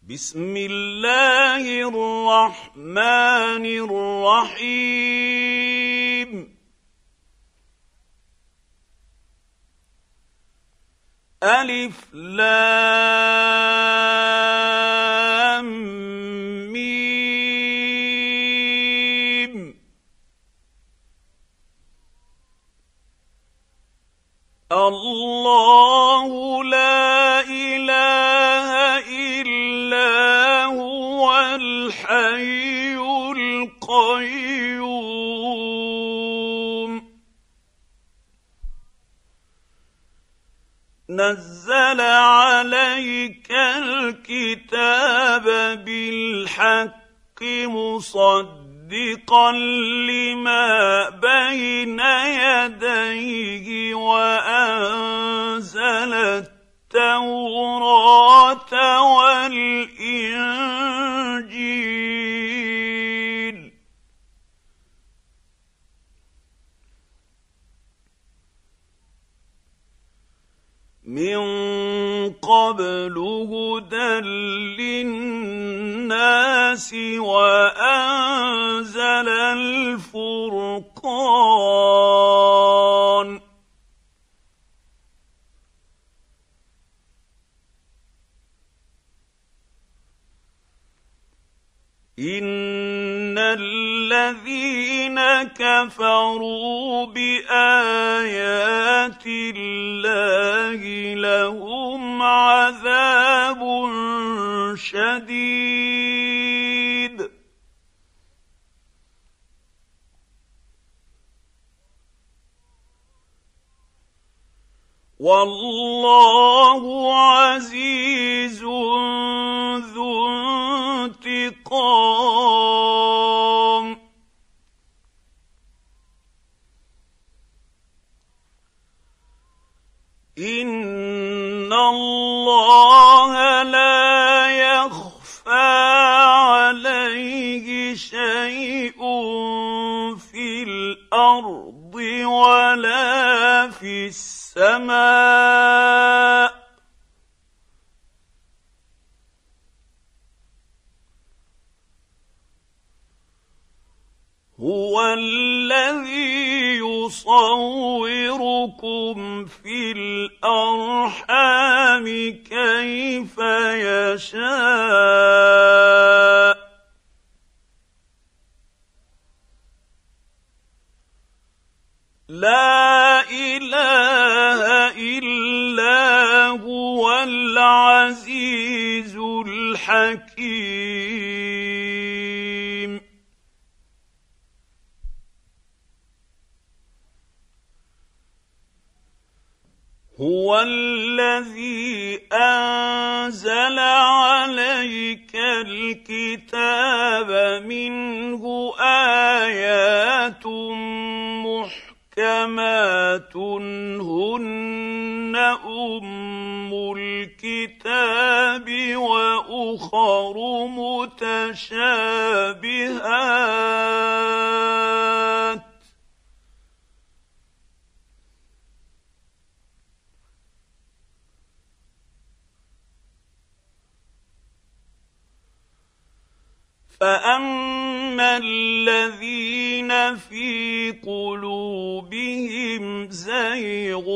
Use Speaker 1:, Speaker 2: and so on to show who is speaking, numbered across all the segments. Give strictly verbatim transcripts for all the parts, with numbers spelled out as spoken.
Speaker 1: بسم الله الرحمن الرحيم ألف لام ميم الله لا إله إلا هو الحي القيوم نزل عليك الكتاب بالحق مصدقا لما بين يديه وأنزل التوراة والإنجيل من قبل هدى للناس وأنزل الفرقان إن الذين كفروا بآيات الله لهم عذاب شديد والله عزيز ذو انتقام إن الله لا يخفى عليه شيء في الأرض ولا في السماء هو الذي يصوركم في الأرحام كيف يشاء لا إله إلا هو العزيز الحكيم هو الذي أنزل عليك الكتاب منه آيات محكمات هن أم الكتاب وأخر متشابهات فأما الذين في قلوبهم زيغ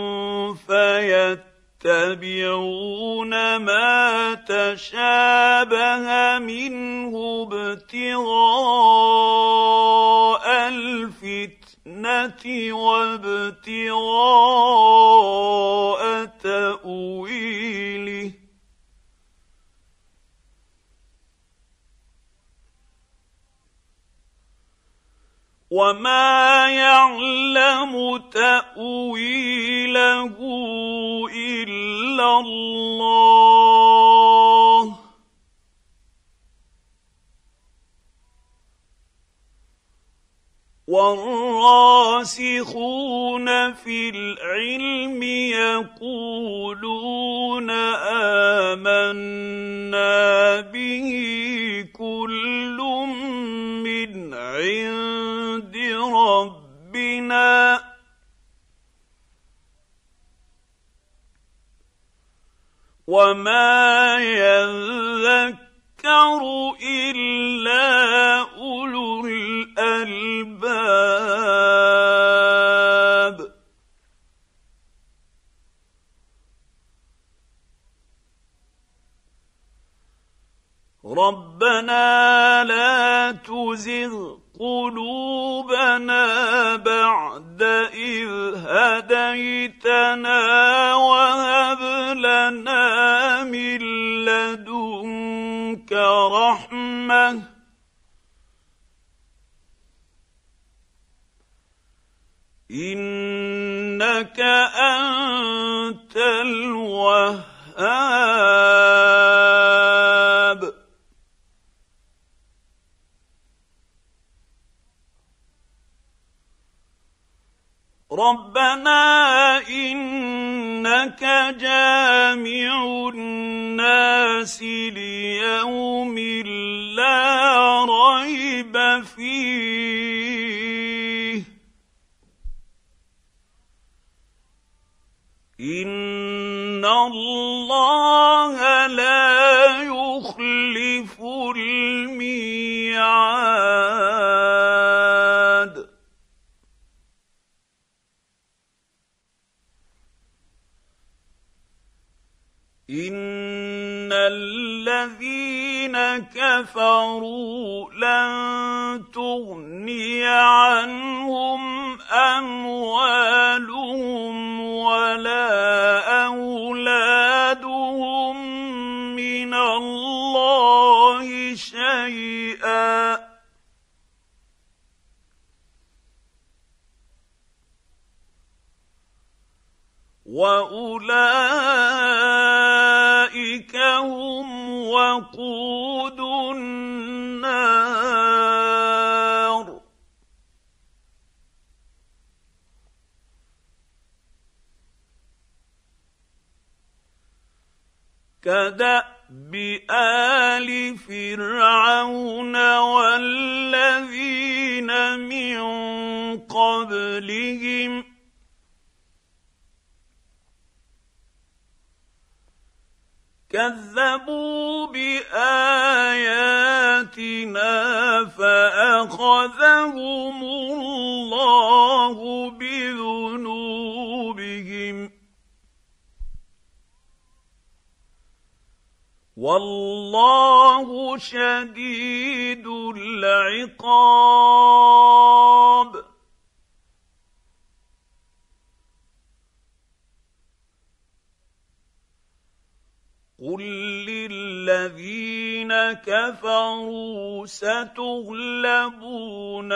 Speaker 1: فيتبعون ما تشابه منه ابتغاء الفتنة وابتغاء تأويله وما يعلم تأويله إلا الله والراسخون في العلم يقولون آمنا به كل من عند ربنا وما يذكر إلا أولو الألباب. ربنا لا تزغ قلوبنا بعد إذ هديتنا وهب لنا من لدنك رحمة إنك أنت الوهاب. ربنا إنك جامع الناس ليوم لا ريب فيه إن الله لا يخلف الميعاد. إن الذين كفروا لن تغني عنهم أموالهم ولا أولادهم من الله شيئا وأولئك هم وقود النار. كدأب آل فرعون والذين من قبلهم كذبوا بآياتنا فأخذهم الله بذنوبهم والله شديد العقاب. قل للذين كفروا ستغلبون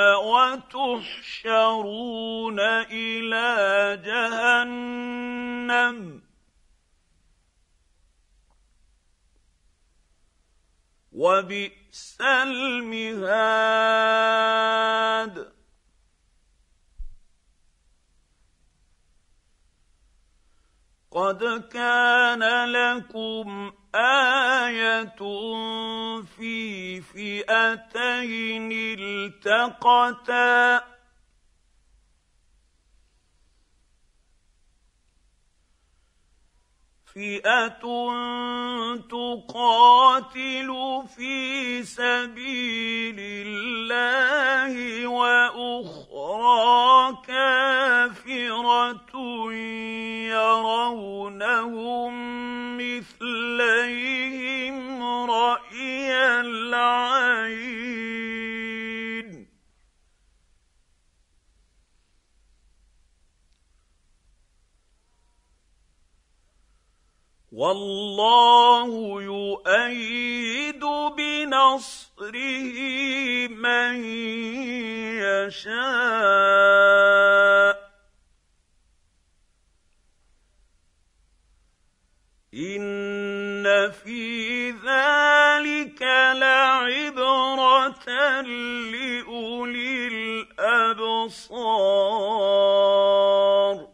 Speaker 1: وتحشرون إلى جهنم وبئس المهاد. قد كان لكم آية في فئتين التقتا فئة تقاتل في سبيل الله وأخرى كافرة يرونهم مثليهم رأي العين والله يؤيد بنصره من يشاء إن في ذلك لعبرة لأولي الأبصار.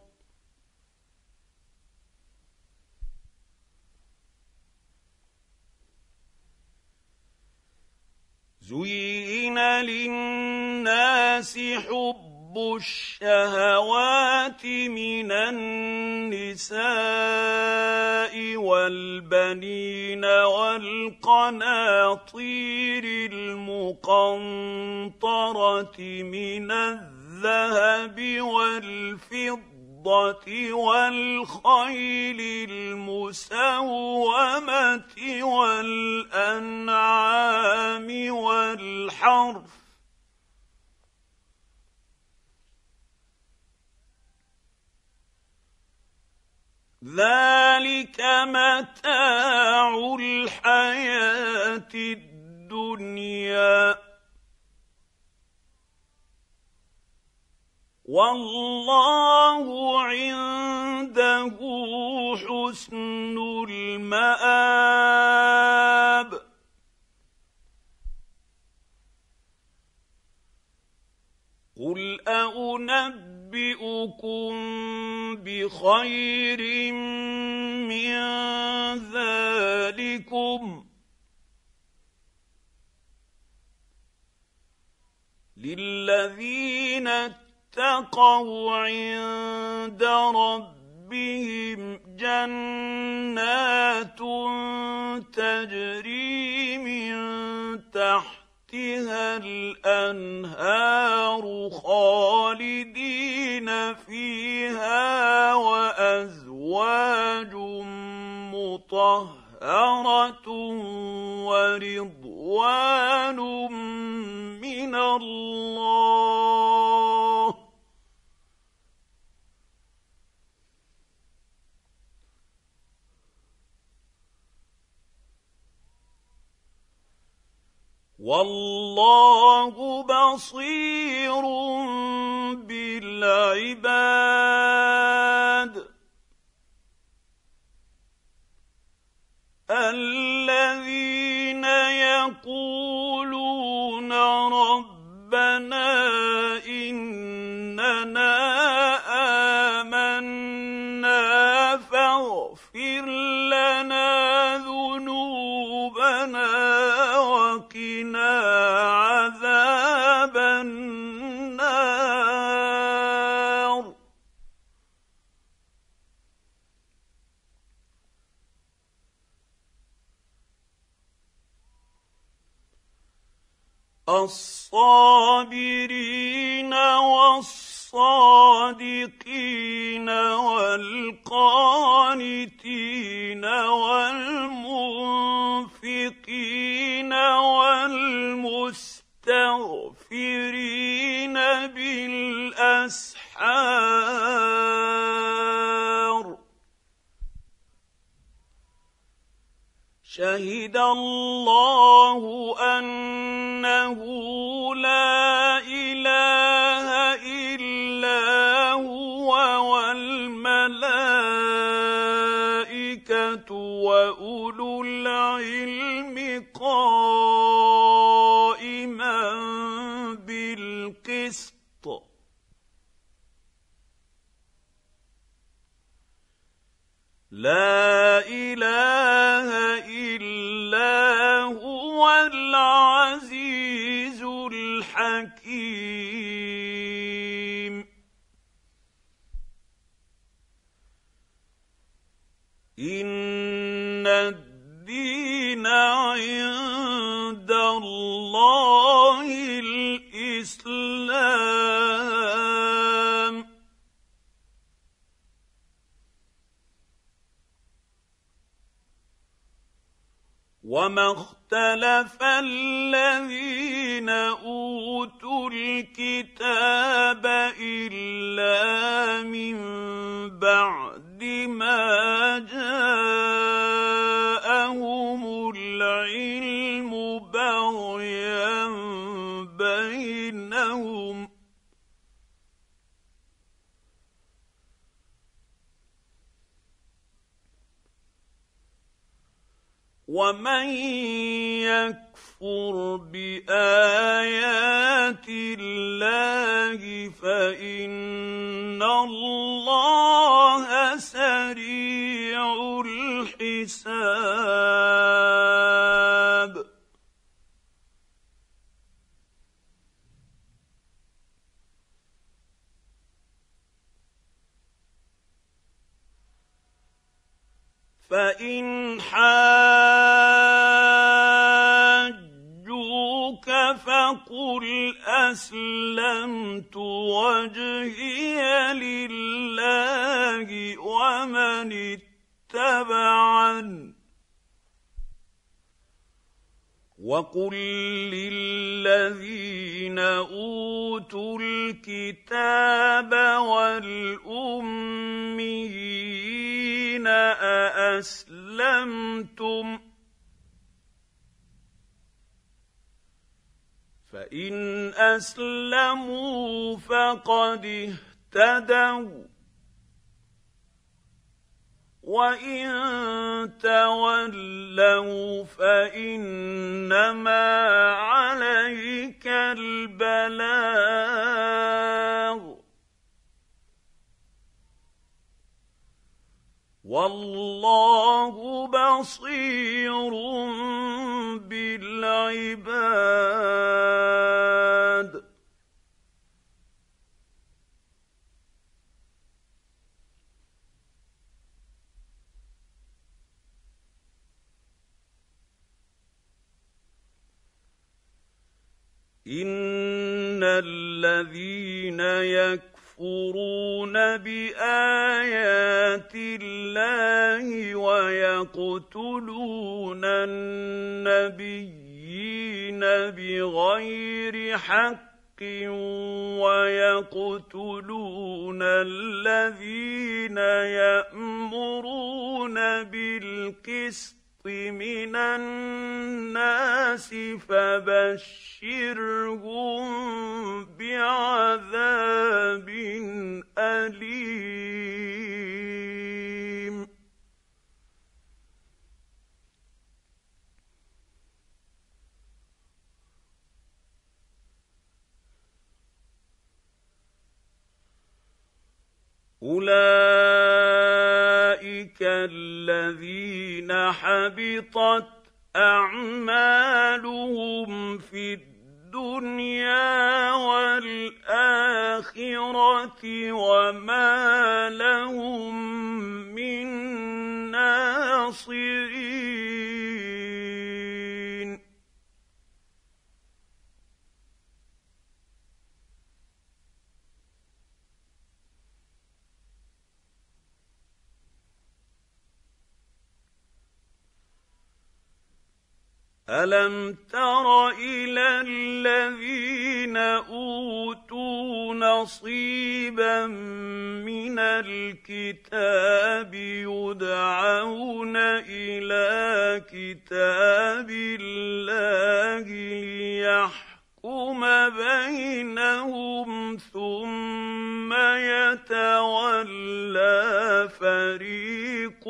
Speaker 1: زين للناس حب حب الشهوات من النساء والبنين والقناطير المقنطرة من الذهب والفضة والخيل المسومة والأنعام والحرث ذلك متاع الحياة الدنيا والله عنده حسن المآب. قل أنبئكم بخير من ذلكم للذين اتقوا عند ربهم جنات تجري من تحتها الأنهار خالدين فيها وأزواج مطهرة ورضوان من الله والله بصير بالعباد. الذين يقولون ربنا إننا آمنا فاغفر لنا ذنوبنا وقنا عذاب النار. الصابرين والصادقين والقانتين والمنفقين والمستغفرين بالأسحار شهد الله أنه لا إله إلا هو والملائكة وأولو العلم قائما بالقسط لا إله إلا هو العزيز الحكيم. إن الدين عند الله الإسلام وما اختلف الذين أوتوا الكتاب إلا من بعد ما جاءهم العلم بغيا بينهم ومن يكفر بآيات الله فإن الله سريع الحساب. فإن حاجوك فقل أسلمت وجهي لله ومن اتبعني وقل للذين أوتوا الكتاب والأميين أأسلمتم فإن أسلموا فقد اهتدوا وإن تولوا فإنما عليك البلاغ والله بصير بالعباد. إن الذين يكفرون بآيات الله ويقتلون النبيين بغير حق ويقتلون الذين يأمرون بالقسط من الناس فبشرهم بعذاب أليم. أولئك الذين حبطت أعمالهم في الدنيا والآخرة وما لهم من ناصرين. ألم تر إلى الذين أوتوا نصيبا من الكتاب يدعون إلى كتاب الله ليحكم بينهم ثم يتولى فريق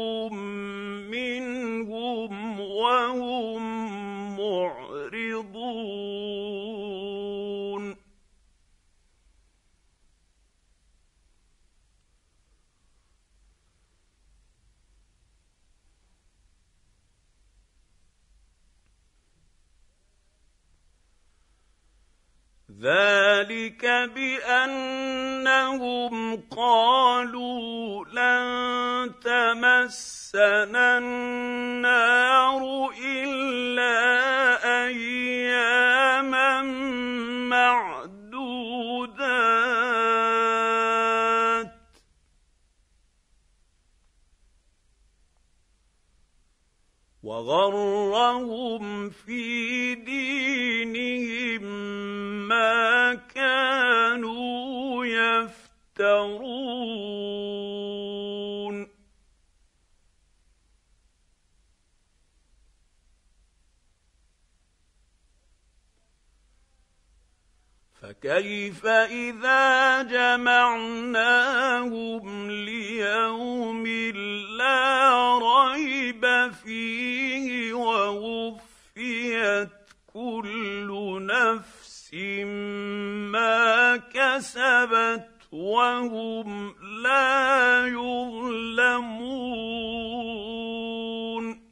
Speaker 1: منهم وهم معرضون. ذلك بأنهم قالوا لن تمسنا النار إلا أياما معدودات وغرهم في دينهم ما كانوا يفترون. فكيف إذا جمعناهم ليوم لا ريب فيه ووفيت كل نفس ما كسبت وهم لا يظلمون.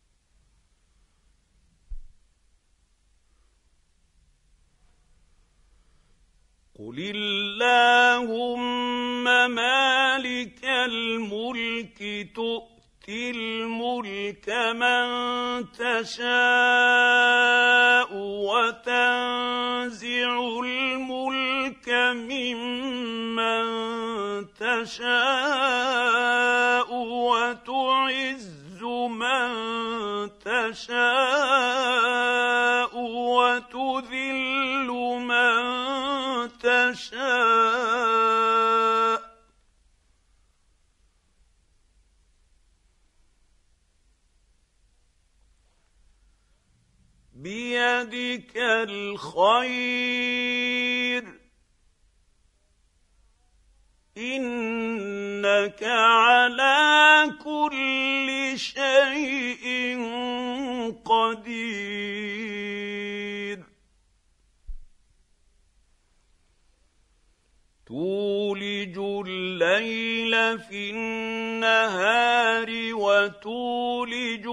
Speaker 1: قل اللهم مالك الملك تؤتي تؤتي الملك من تشاء وتنزع الملك ممن تشاء وتعز من تشاء وتذل من تشاء بيدك الخير إنك على كل شيء قدير تولج الليل في النهار وتولج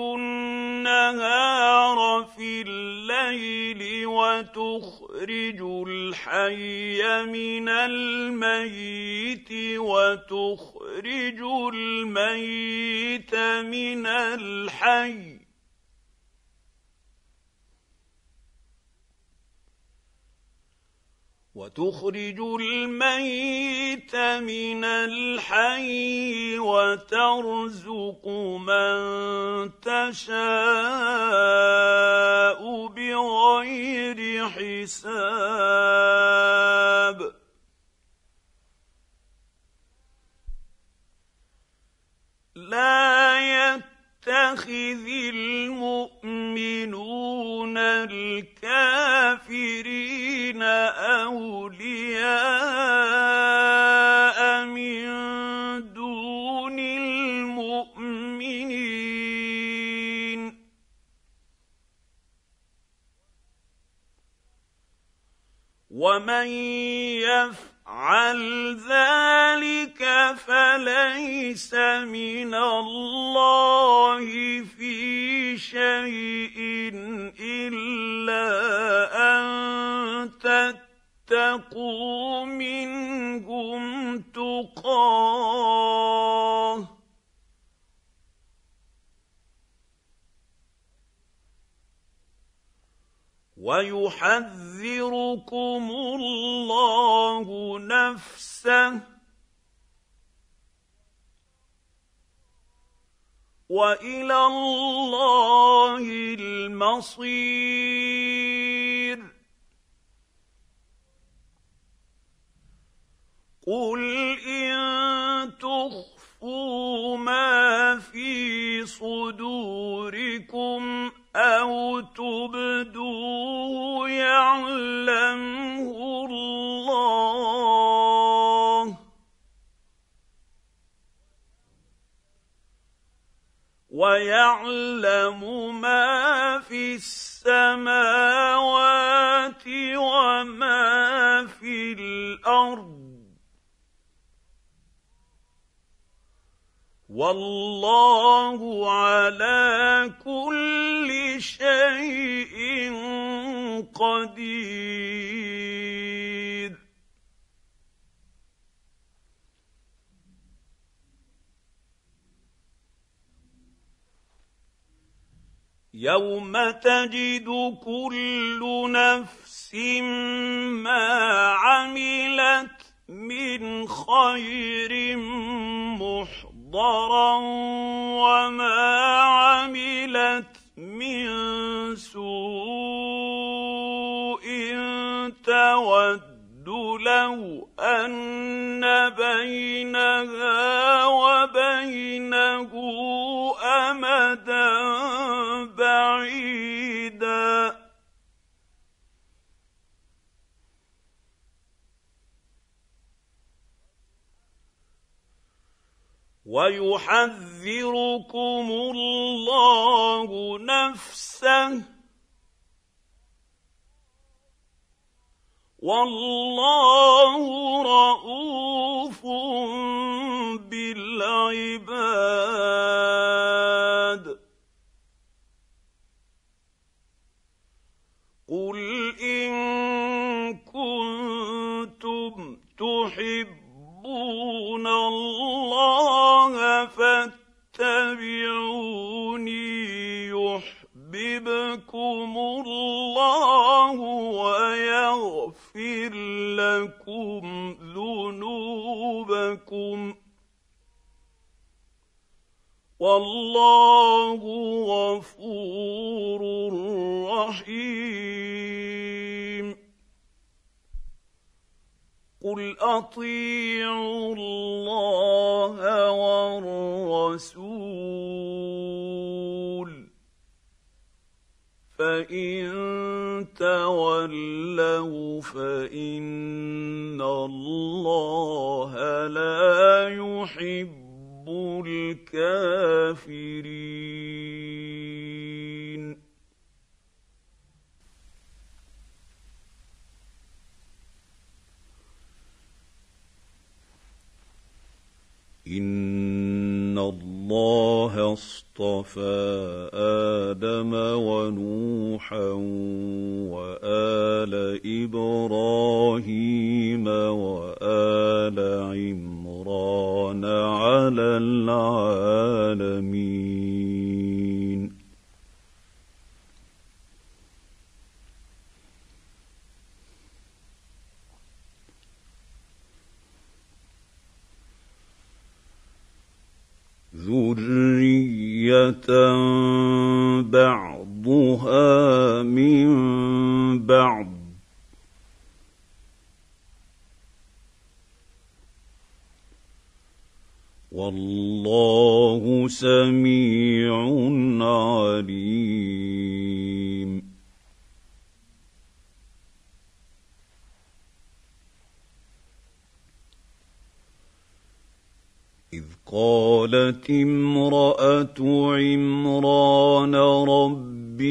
Speaker 1: النهار في الليل وتخرج الحي من الميت وتخرج الميت من الحي وتخرج الميت من الحي وترزق من تشاء بغير حساب لا يتخذ المؤمنون الكافرين أولياء من دون المؤمنين ومن يفعل ذلك فليس من الله في شيء إلا أن تتقوا منهم تقاه ويحذركم الله نفسه وإلى الله المصير قل إن تخفوا ما في صدوركم أو تبدوه يعلمه الله ويعلم ما في السماوات وما في الأرض والله على كل شيء قدير يوم تجد كل نفس ما عملت من خير محضرا وما عملت من سوء تود لو أن بينها وبينه أمدا بعيدا ويحذركم الله نفسه والله رءوف بالعباد قل إن كنتم تحبون الله فاتبعوني يحببكم الله ويغفر لكم ذنوبكم والله غفور رحيم. قل اطيعوا الله والرسول فان تولوا فان الله لا يحب الكافرين. إن الله اصطفى آدم ونوحا وآل إبراهيم وآل عمران على العالمين. ذرية بعضها من بعض والله سميع عليم. إذ قالت امرأة عمران رب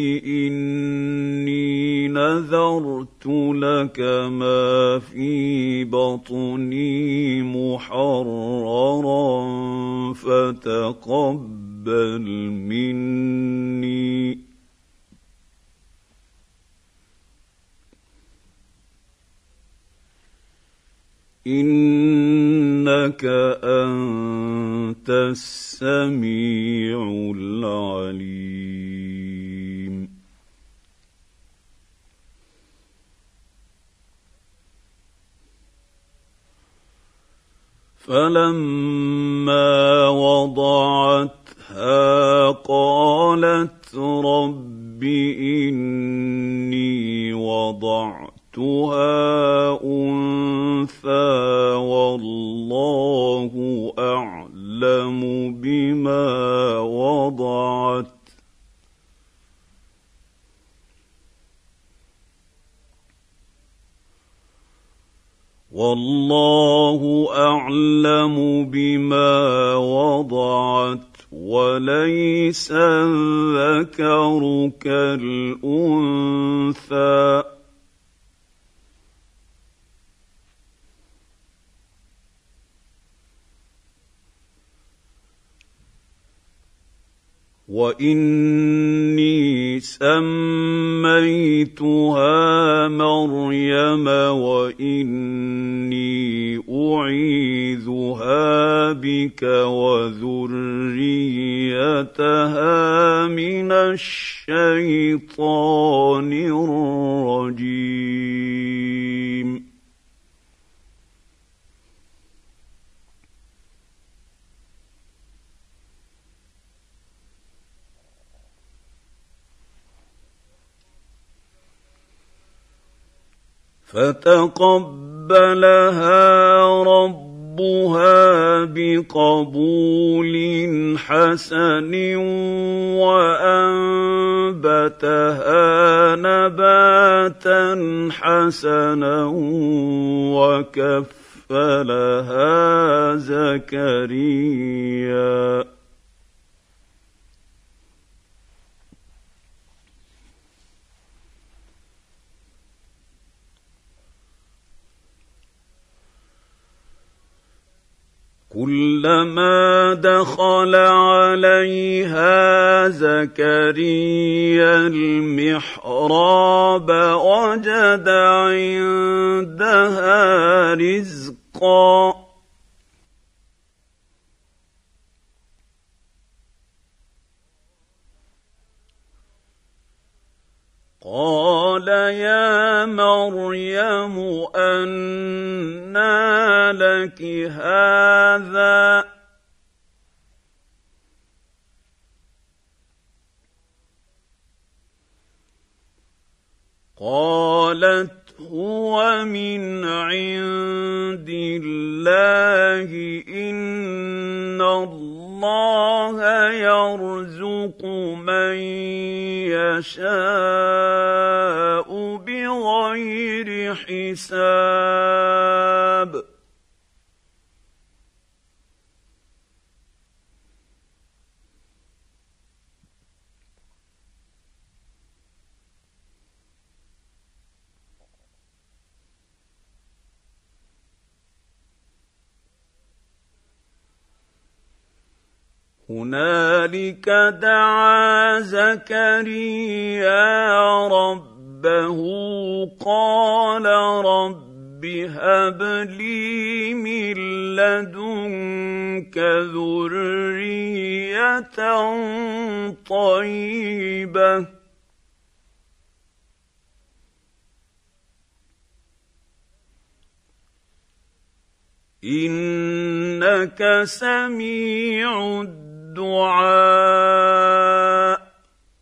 Speaker 1: إني نذرت لك ما في بطني محررا فتقبل مني إنك أنت السميع العليم. فلما وضعتها قالت رب إني وضعتها أنثى والله أعلم بما وضعت والله أعلم بما وضعت وليس الذكر كالأنثى وإني سميتها مريم وإني أعيذها بك وذريتها من الشيطان الرجيم. فتقبلها ربها بقبول حسن وأنبتها نباتا حسنا وكفلها زكريا كلما دخل عليها زكريا المحراب وجد عندها رزقا قال يا مريم أنى لك هذا قالت هو من عند الله إن الله يرزق من يشاء بغير حساب هنالك دعا زكريا ربه قال رب هب لي من لدنك ذرية طيبة إنك سميع الدعاء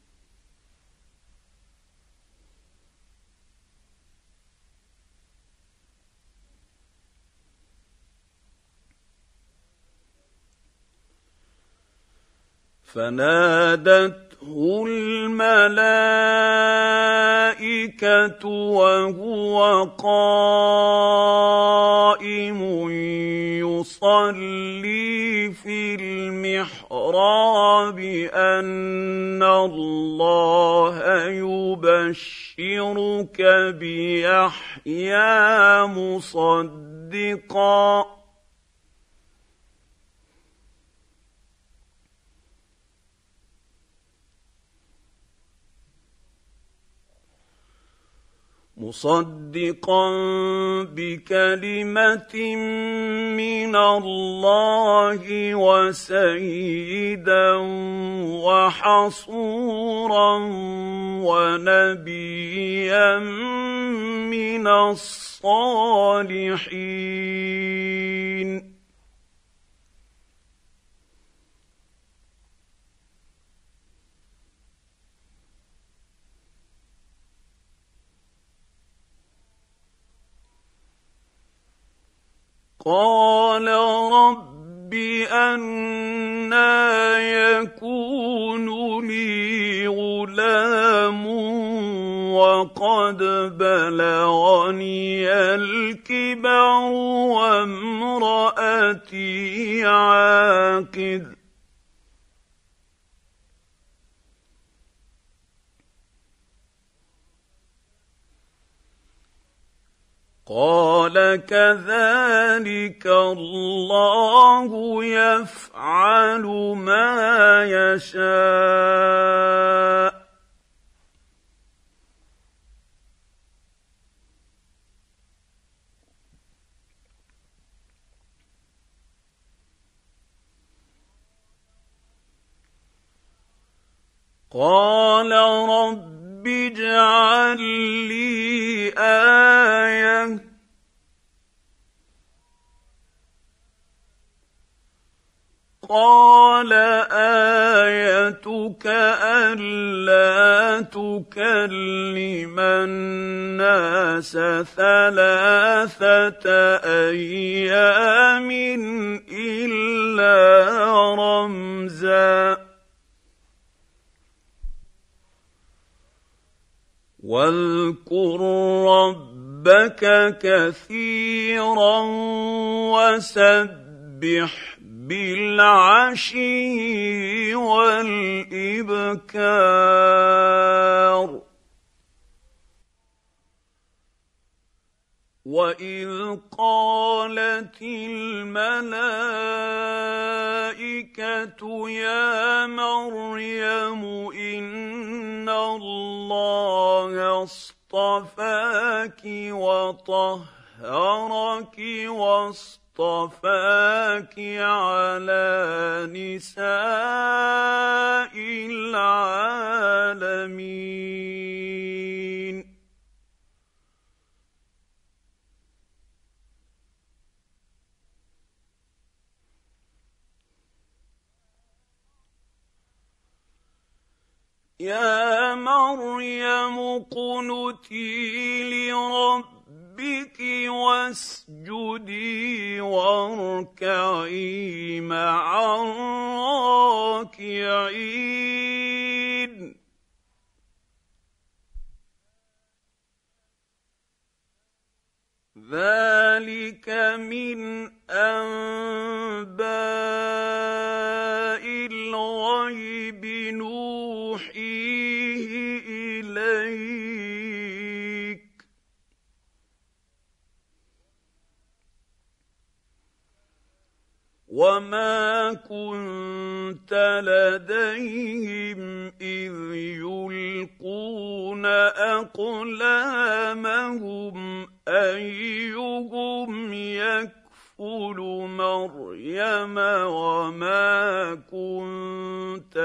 Speaker 1: فنادته الملائكة وهو قائم يصلي في المحراب أن الله يبشرك بيحيى مصدقا مصدقا بكلمة من الله وسيدا وحصورا ونبيا من الصالحين قال رب أنى يكون لي غلام وقد بلغني الكبر وامرأتي عاقر قال كذلك الله يفعل ما يشاء قال رب اجعل لي آية قال آيتك ألا تكلم الناس ثلاثة أيام إلا رمزا واذكر ربك كثيرا وسبح بالعشي والإبكار وإذ قالت الملائكة يا مريم إن الله اصطفاك وطهرك واصطفاك على نساء العالمين. العالمين. يا مريم اقنتي لربك واسجدي واركعي مع الراكعين. ذلك من أنباء الغيب نوحيه إليك. وما كنت لديهم إذ يلقون أقلامهم أيهم يكفل مريم وما كنت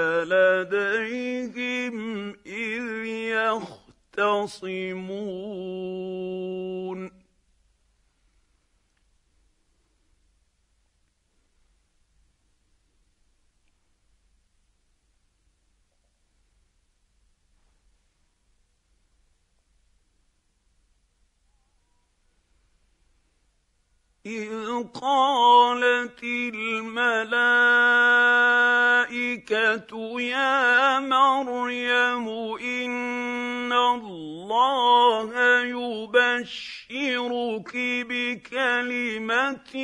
Speaker 1: لديهم إذ يختصمون. إذ قالت الملائكة يا مريم إن الله يبشرك بكلمة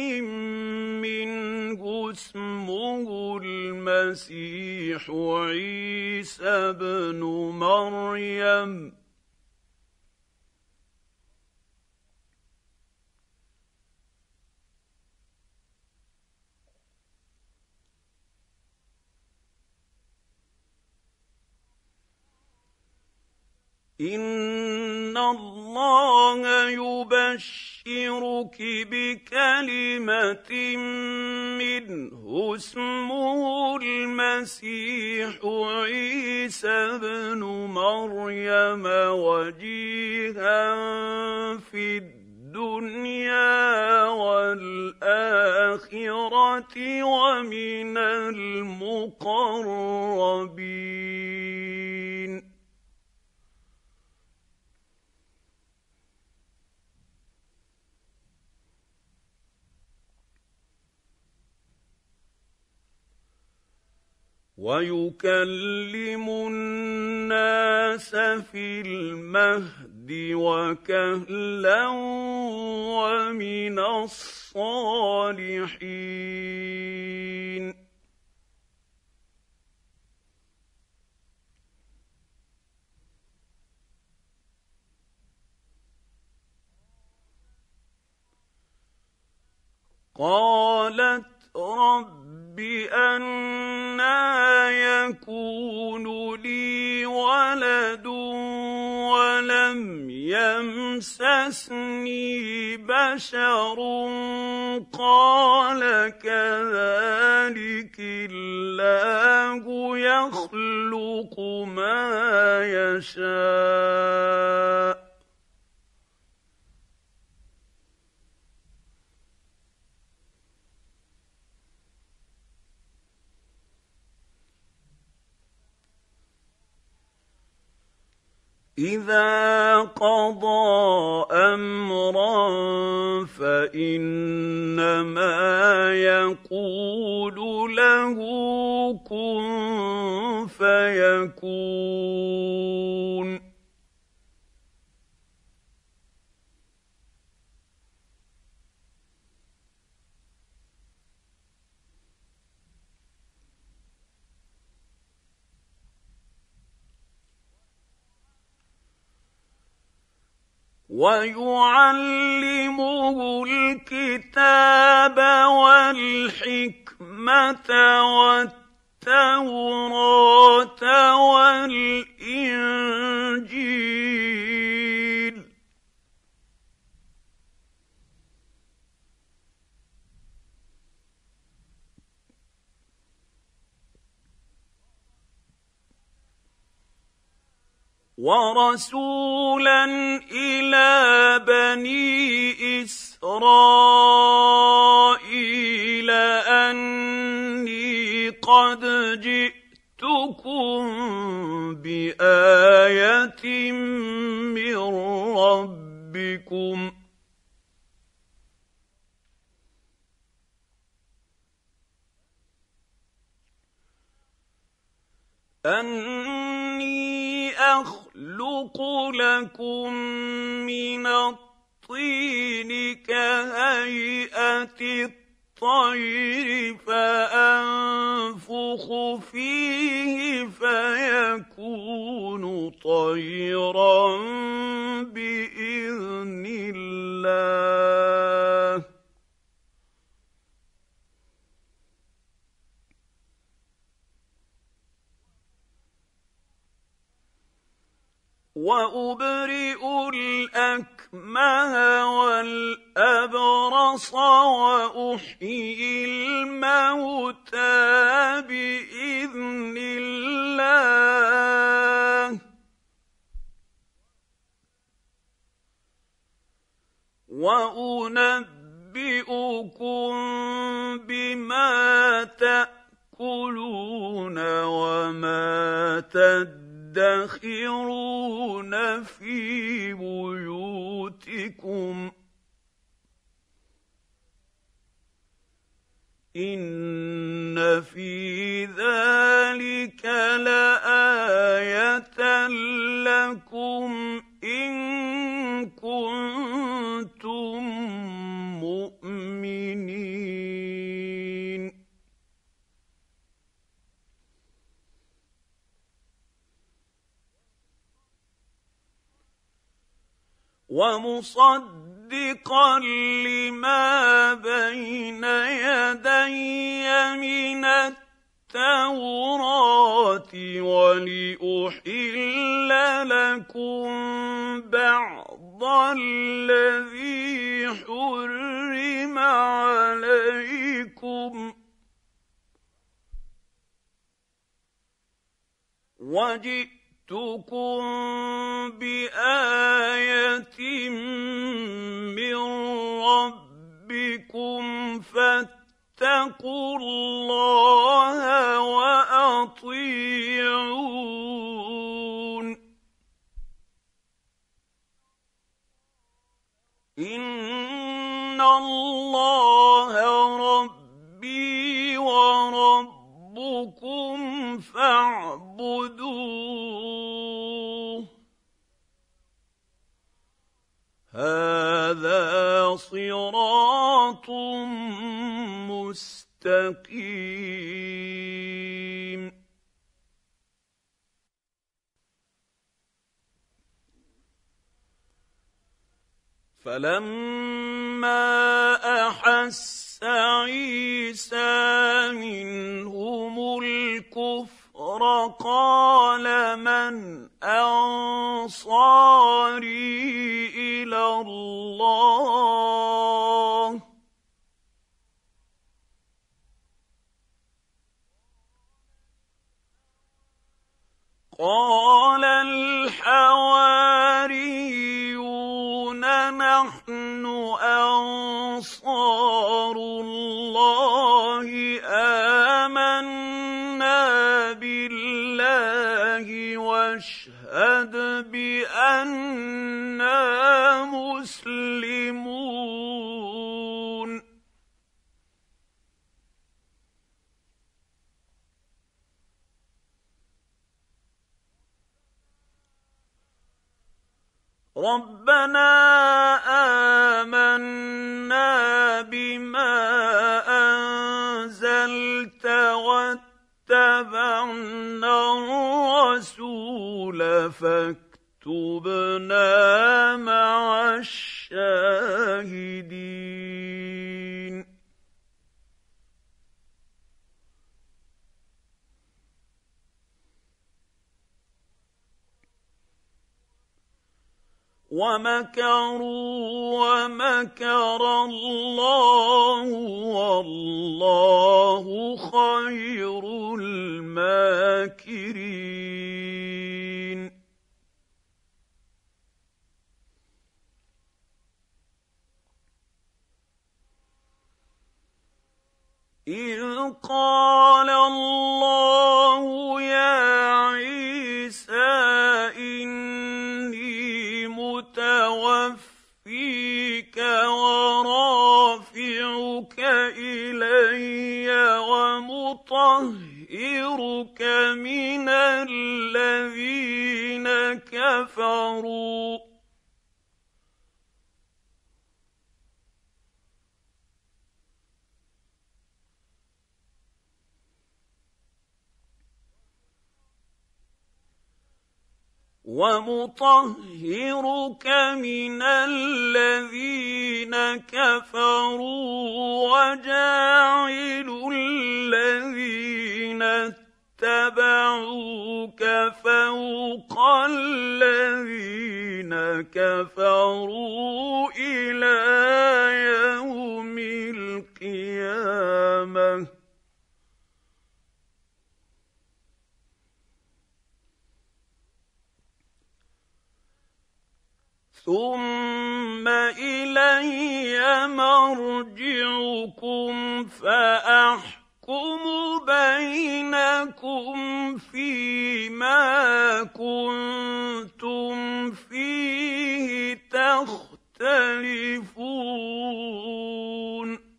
Speaker 1: منه اسمه المسيح عيسى ابن مريم إن الله يبشرك بكلمة منه اسمه المسيح عيسى ابن مريم وجيها في الدنيا والآخرة ومن المقربين. ويكلم الناس في المهد وكهلا ومن الصالحين. قالت رب أنى يكون لي ولد ولم يمسسني بشر قال كذلك الله يخلق ما يشاء إذا قضى أمرا فإنما يقول له كن فيكون. ويعلمه الكتاب والحكمة والتوراة والإنجيل. ورسولا إلى بني إسرائيل أني قد جئتكم بآية من ربكم أني أخلق لكم من الطين كهيئة الطير فأنفخ فيه فيكون طيرا بإذن الله وأبرئ الأكمه والأبرص وأحيي الموتى بإذن الله وأنبئكم بما تأكلون وما تدخرون في بيوتكم إن في ذلك لآية لكم إن كنتم مؤمنين ومصدقا لما بين يدي من التوراة ولأحل لكم بعض الذي حرم عليكم وجئتكم بآية من ربكم فاتقوا الله وأطيعون إن الله ربي وربكم فاعبدوه هذا صراط مستقيم فلما أحس عيسى منهم الكفر قال من أنصاري إلى الله قال الحواريون نحن أنصار الله آمنا بالله واشهد بأننا مسلمون ربنا آمنا بما أنزلت واتبعنا الرسول فاكتبنا مع الشاهدين ومكروا ومكر الله والله خير الماكرين إذ قال الله يا عيسى كفروا ومطهرك من الذين كفروا وجاعل الذين اتبعوك فوق الذين كفروا إلى يوم القيامة ثم إلي مرجعكم فأحكم بينكم فيما كنتم فيه تختلفون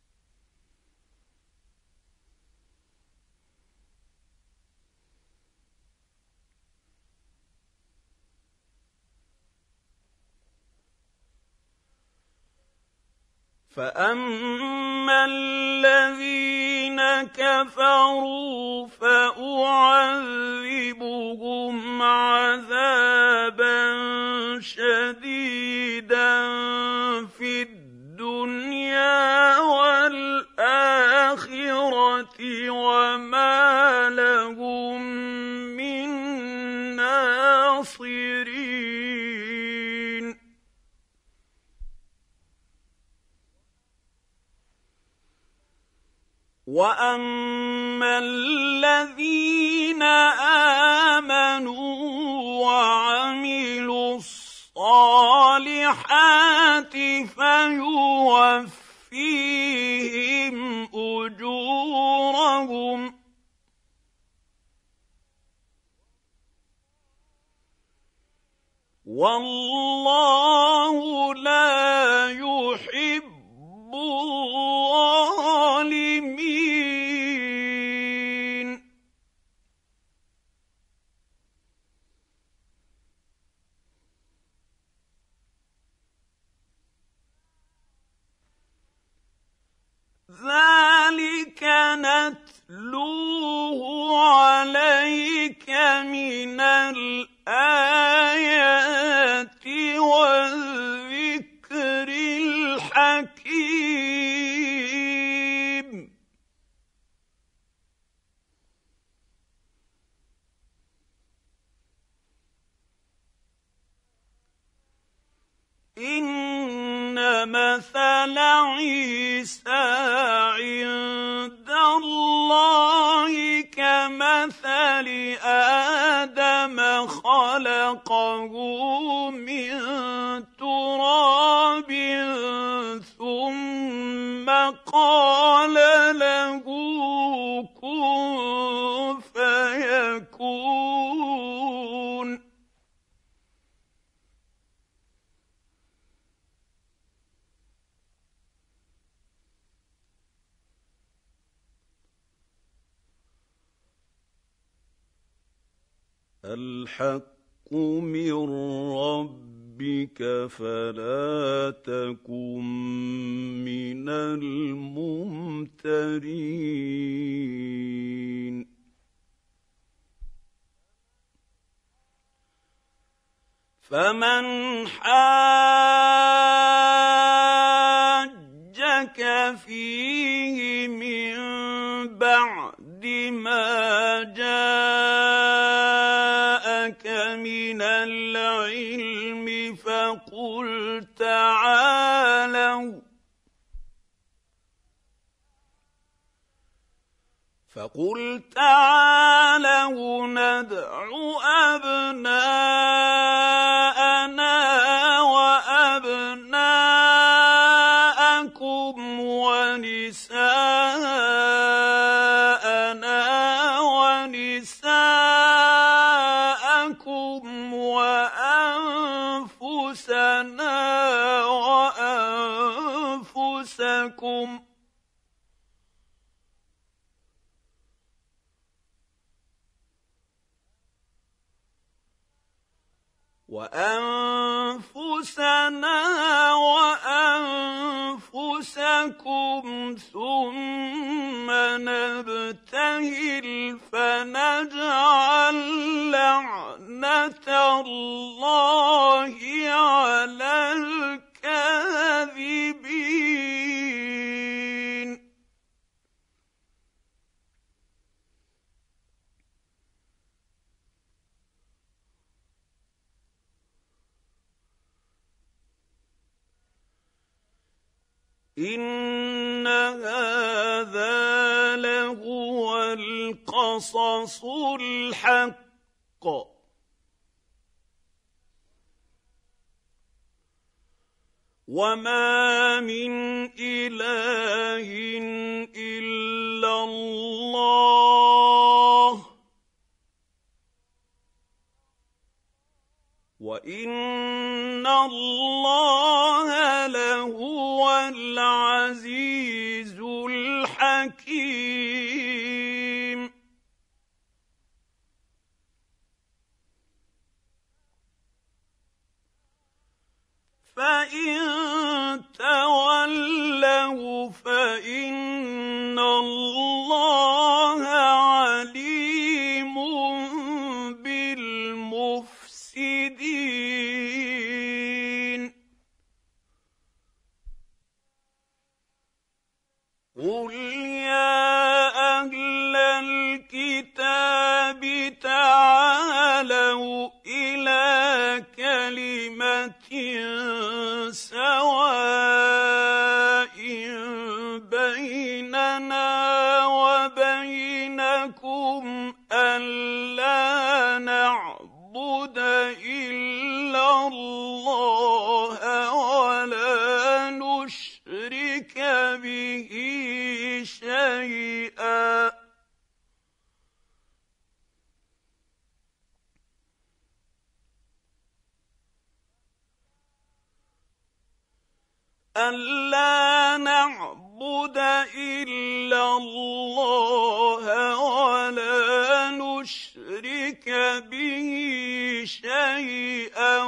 Speaker 1: فأما الذين كفروا فأعذبهم عذابا شديدا في الدنيا والآخرة وما لهم من ناصرين وأما الذين آمنوا وعملوا الصالحات فيوفيهم أجورهم والله لا يحب الظالمين ذلك نتلوه عليك من الآيات والذكر الحكيم إن مثل عيسى عند الله كمثل آدم خلقه من تراب ثم قال له كن فيكون الحق من ربك فلا تكن من الممترين فمن حاجك فيه من بعد ما جاءك من العلم فقل تعالوا فقل تعالوا ندع أبناءنا وأبناءكم ونساءنا ونساءكم وأنفسنا وأنفسكم وأنفسنا وأنفسكم ثم نبتهل فنجعل لعنة الله على الكاذبين. إن هذا لهو القصص الحق وما من إله إلا الله وإن الله لهو العزيز الحكيم. فإن تولوا فإن الله عليم بالمفسدين. قل يا أهل الكتاب تعالوا إلى كلمة سواء بيننا وبينكم ألا نعبد إلا الله ولا نشرك به شيئا ألا نعبد إلا الله ولا نشرك به شيئا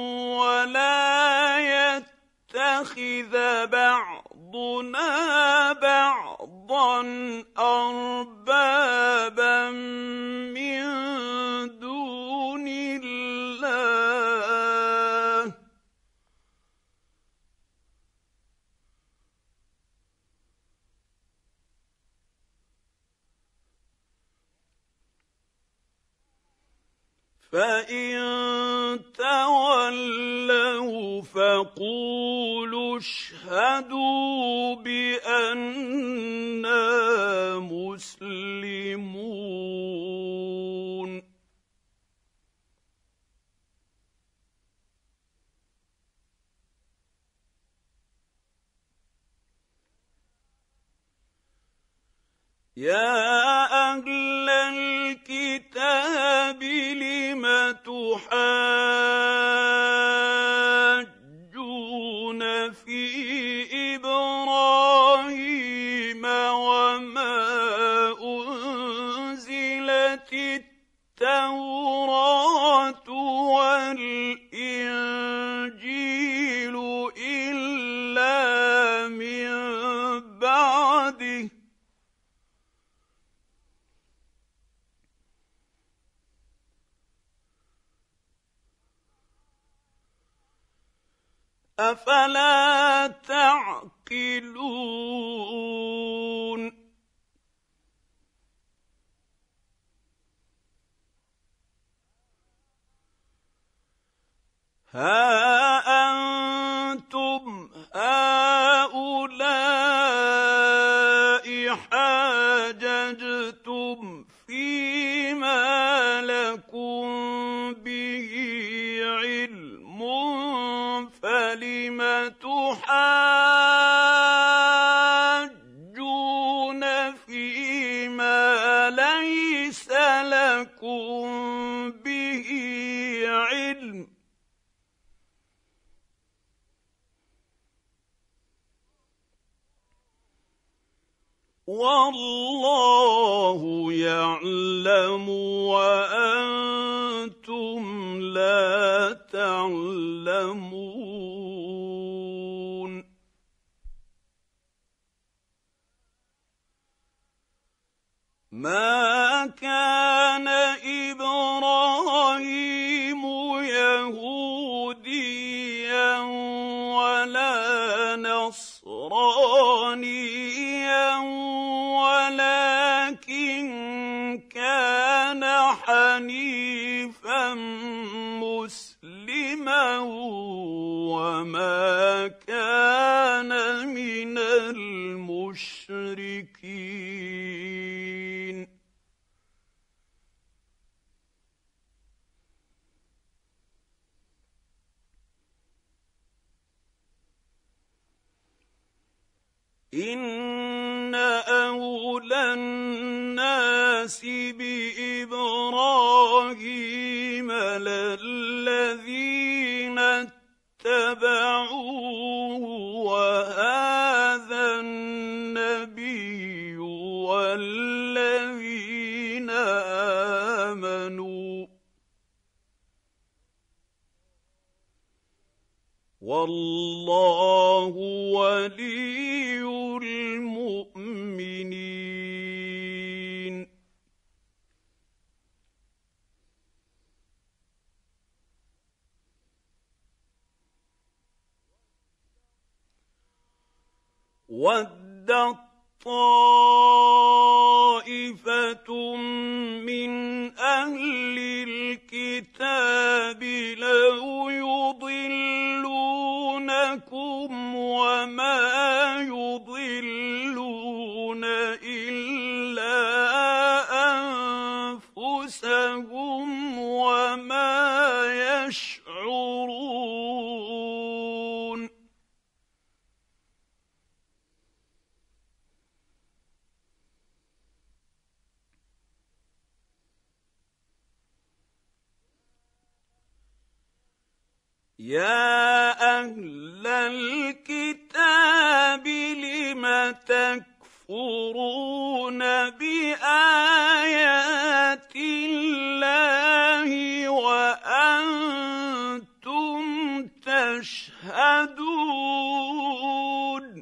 Speaker 1: ولا يتخذ بعضنا بعضا أربابا من دون الله فإن تولوا فقولوا اشهدوا بأننا مسلمون. يا أهل الكتاب لم تحاجون في إبراهيم وما أنزلت التوراة والإنجيل إلا من بعده أفلا تعقلون. ها أنتم هؤلاء حاججتم فيما لكم به علم فلم تحاجون فيما ليس لكم به علم والله يعلم وأنتم لا لا تعلمون ما كان إبراهيم يهوديا ولا نصرانيا ولكن كان حنيفا مسلما وما كان من المشركين إن أولى الناس بإبراهيم للذين اتبعوه وهذا النبي والذين آمنوا والله ولي المؤمنين وَدَّت طَّائِفَةٌ مِّنْ أَهْلِ الْكِتَابِ لَوْ يُضِلُّونَكُمْ وَمَا يُضِلُّونَ إِلَّا أَنفُسَهُمْ وَمَا يَشْعُرُونَ يَا أَهْلَ الْكِتَابِ لِمَ تَكْفُرُونَ بِآيَاتِ اللَّهِ وَأَنتُمْ تَشْهَدُونَ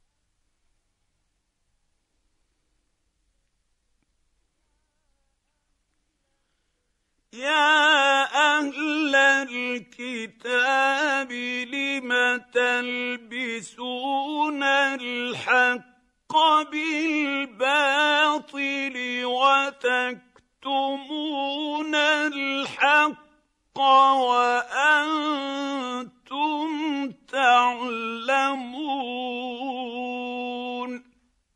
Speaker 1: يَا أَهْلَ الْكِتَابِ لِمَ تَلْبِسُونَ الْحَقَّ بِالْبَاطِلِ وَتَكْتُمُونَ الْحَقَّ وَأَنتُمْ تَعْلَمُونَ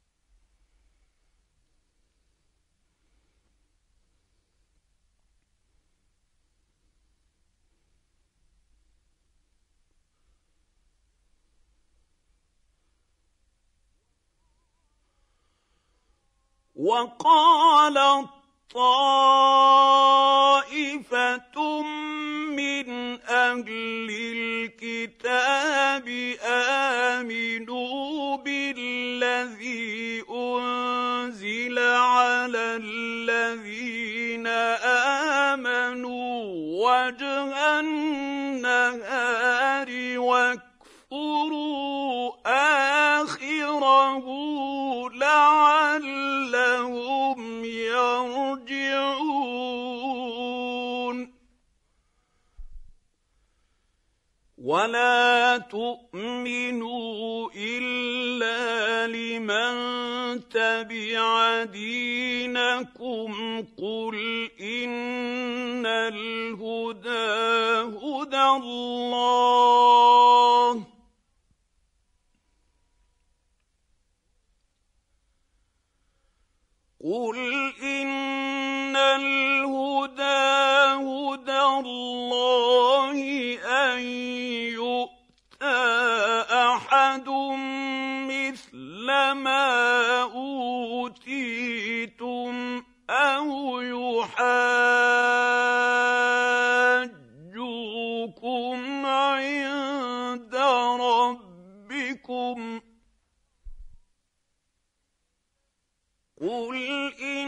Speaker 1: وَقَالَت طَّائِفَةٌ مِّنْ أَهْلِ الْكِتَابِ آمِنُوا بِالَّذِي أُنزِلَ عَلَى الَّذِينَ آمَنُوا وَجْهَ النَّهَارِ وَاكْفُرُوا آخِرَهُ لَعَلَّهُمْ يَرْجِعُونَ وَلَا تُؤْمِنُوا إِلَّا لِمَن تَبِعَ دِينَكُمْ قُلْ إِنَّ الْهُدَىٰ هُدَى اللَّهِ قُلْ إِنَّ الْهُدَىٰ هُدَى اللَّهِ أَن يُؤْتَىٰ أَحَدٌ مِّثْلَ مَا أُوتِيتُمْ أَوْ يُحَاجُّوكُمْ عِندَ رَبِّكُمْ قُلْ إِنَّ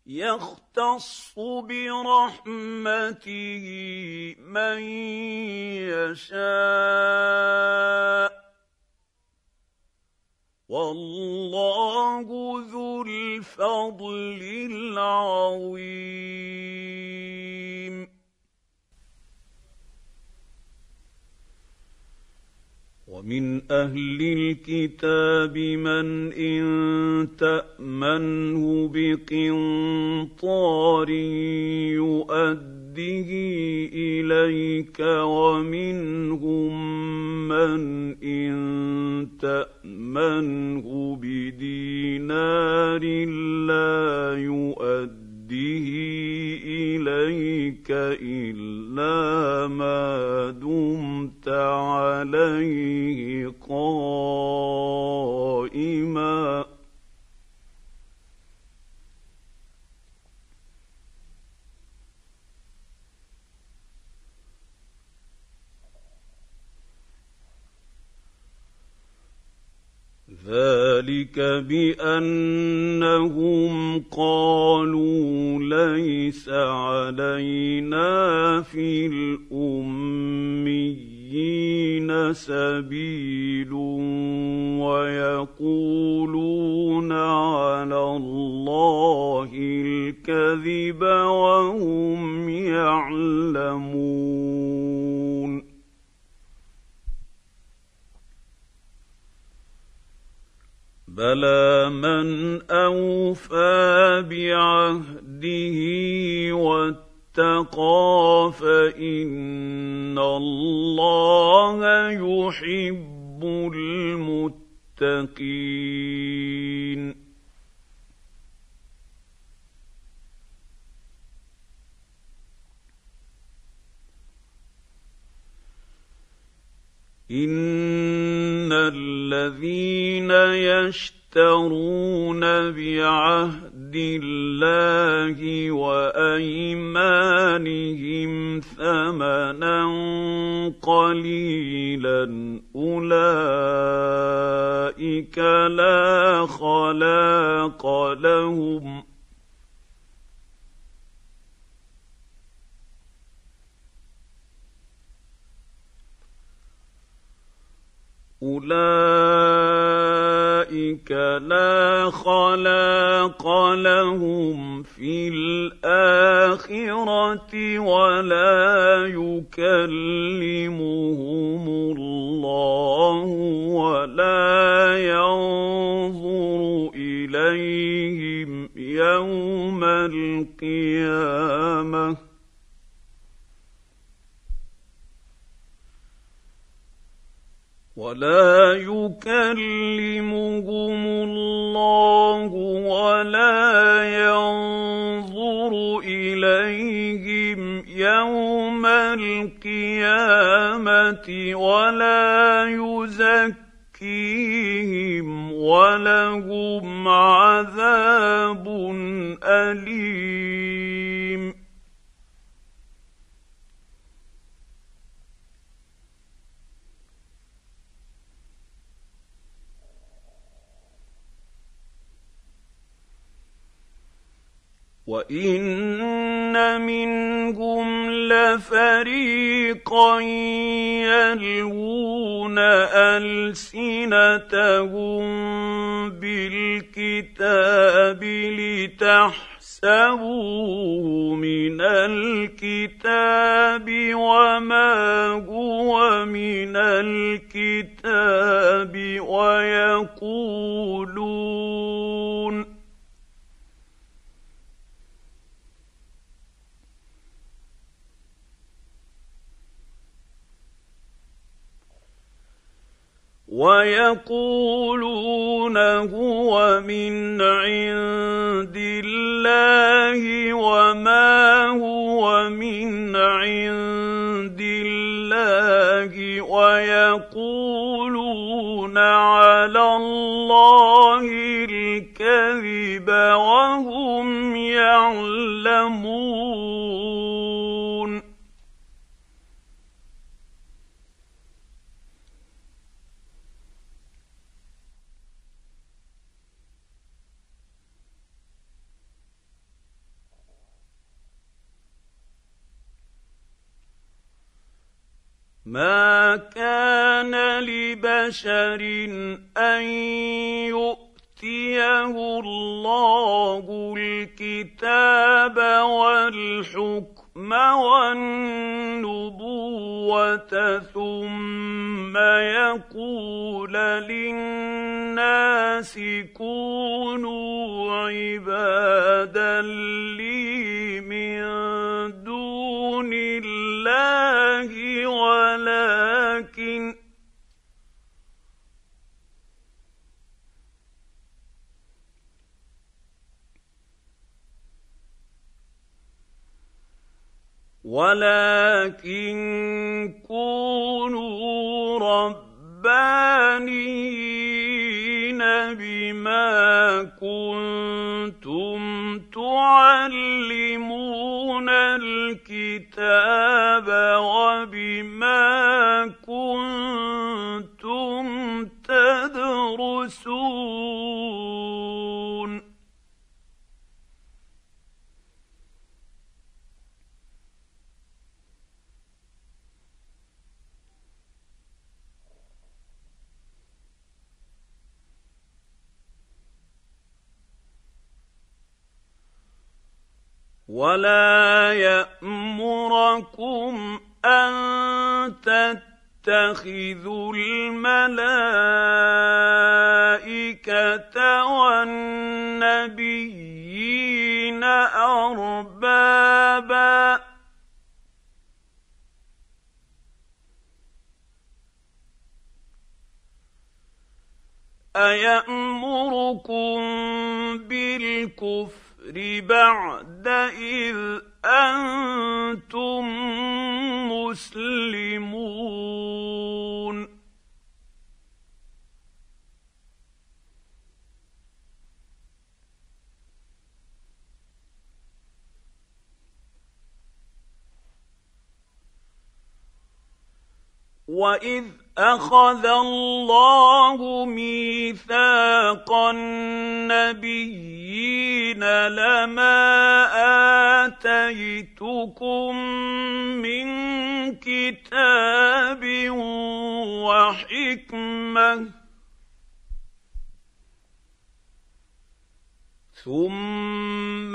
Speaker 1: يختص برحمته من يشاء والله ذو الفضل العظيم. ومن أهل الكتاب من إن تأمنه بقنطار يؤده إليك ومنهم من إن تأمنه بدينار لا يؤده إليك إلا ما دمت عليه قائما ذلك بأنهم قالوا ليس علينا في الأميين سبيل ويقولون على الله الكذب وهم يعلمون. بلى من أوفى بعهده واتقى فإن الله يحب المتقين. إن الذين يشترون بعهد الله وأيمانهم ثمنا قليلا أولئك لا خلاق لهم أولئك لا خلاق لهم في الآخرة ولا يكلمهم الله ولا ينظر إليهم يوم القيامة ولا يكلمهم الله ولا ينظر إليهم يوم القيامة ولا يزكيهم ولهم عذاب أليم. وَإِنَّ مِنْهُمْ لَفَرِيقًا يَلْوُونَ أَلْسِنَتَهُم بِالْكِتَابِ لِتَحْسَبُوهُ مِنَ الْكِتَابِ وَمَا هُوَ مِنَ الْكِتَابِ وَيَقُولُونَ وَيَقُولُونَ هُوَ مِنْ عِندِ اللَّهِ وَمَا هُوَ مِنْ عِندِ اللَّهِ وَيَقُولُونَ عَلَى اللَّهِ الْكَذِبَ وَهُمْ يَعْلَمُونَ. ما كان لبشر ان يؤتيه الله الكتاب والحكم والنبوة ثم يقول للناس كونوا عبادا لي من دون الله ولكن ولكن كونوا ربانيين بما كنتم تعلمون الكتاب وبما كنتم تدرسون ولا يأمركم أن تتخذوا الملائكة والنبيين أربابا أيأمركم بالكفر بعد إذ أنتم مسلمون وإذ أخذ الله ميثاق النبيين لما آتيتكم من كتاب وحكمة ثم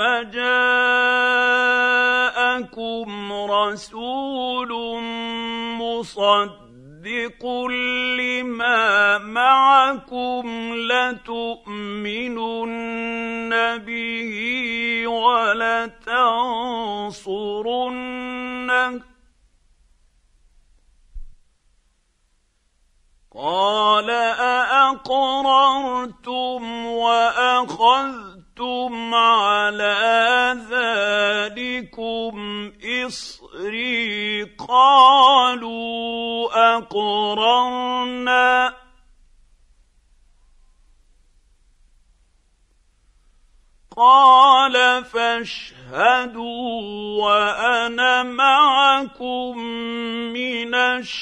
Speaker 1: جاءكم رسول مصدق مصدق لما معكم لتؤمنن به ولتنصرنه قال أأقررتم وأخذتم على ذلكم إصري قالوا أقررنا قال فاشهدوا وأنا معكم من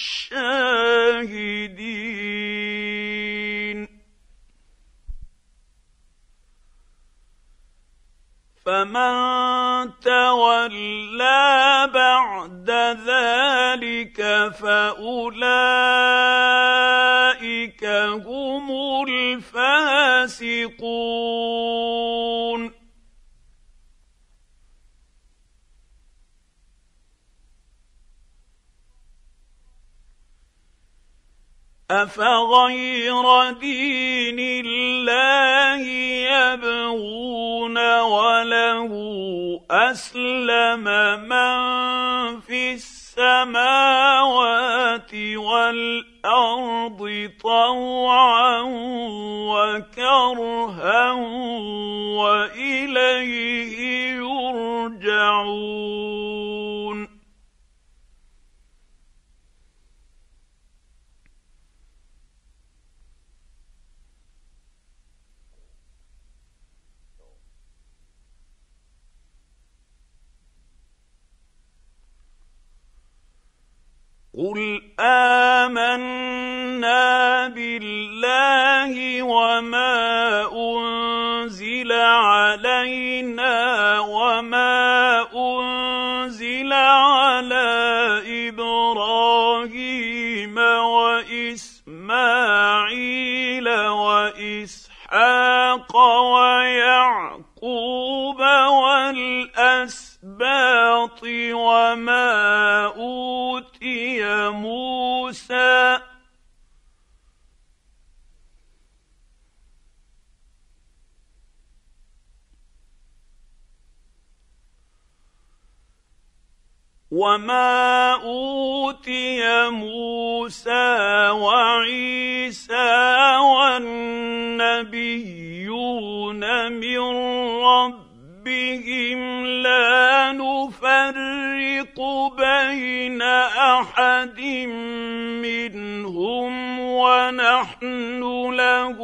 Speaker 1: الشاهدين فمن تولى بعد ذلك فأولئك هم الفاسقون أفغير دين الله يبغون وله أسلم من في السماوات والأرض طوعا وكرها وإليه يرجعون قل آمنا بالله وما أنزل علينا وما أنزل على إبراهيم واسماعيل واسحاق ويعقوب والاسباط وما اوتي موسى وما أوتي موسى وعيسى والنبيون من ربهم لا نفرق بين أحد منهم ونحن له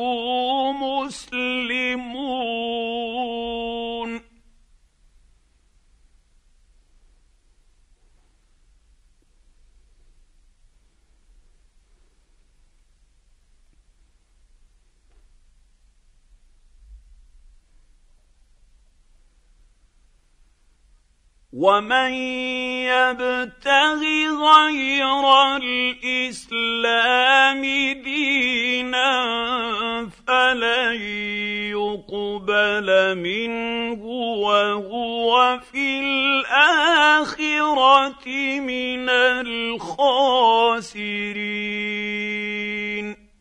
Speaker 1: مسلمون. ومن يبتغ غير الإسلام دينا فلن يقبل منه وهو في الآخرة من الخاسرين.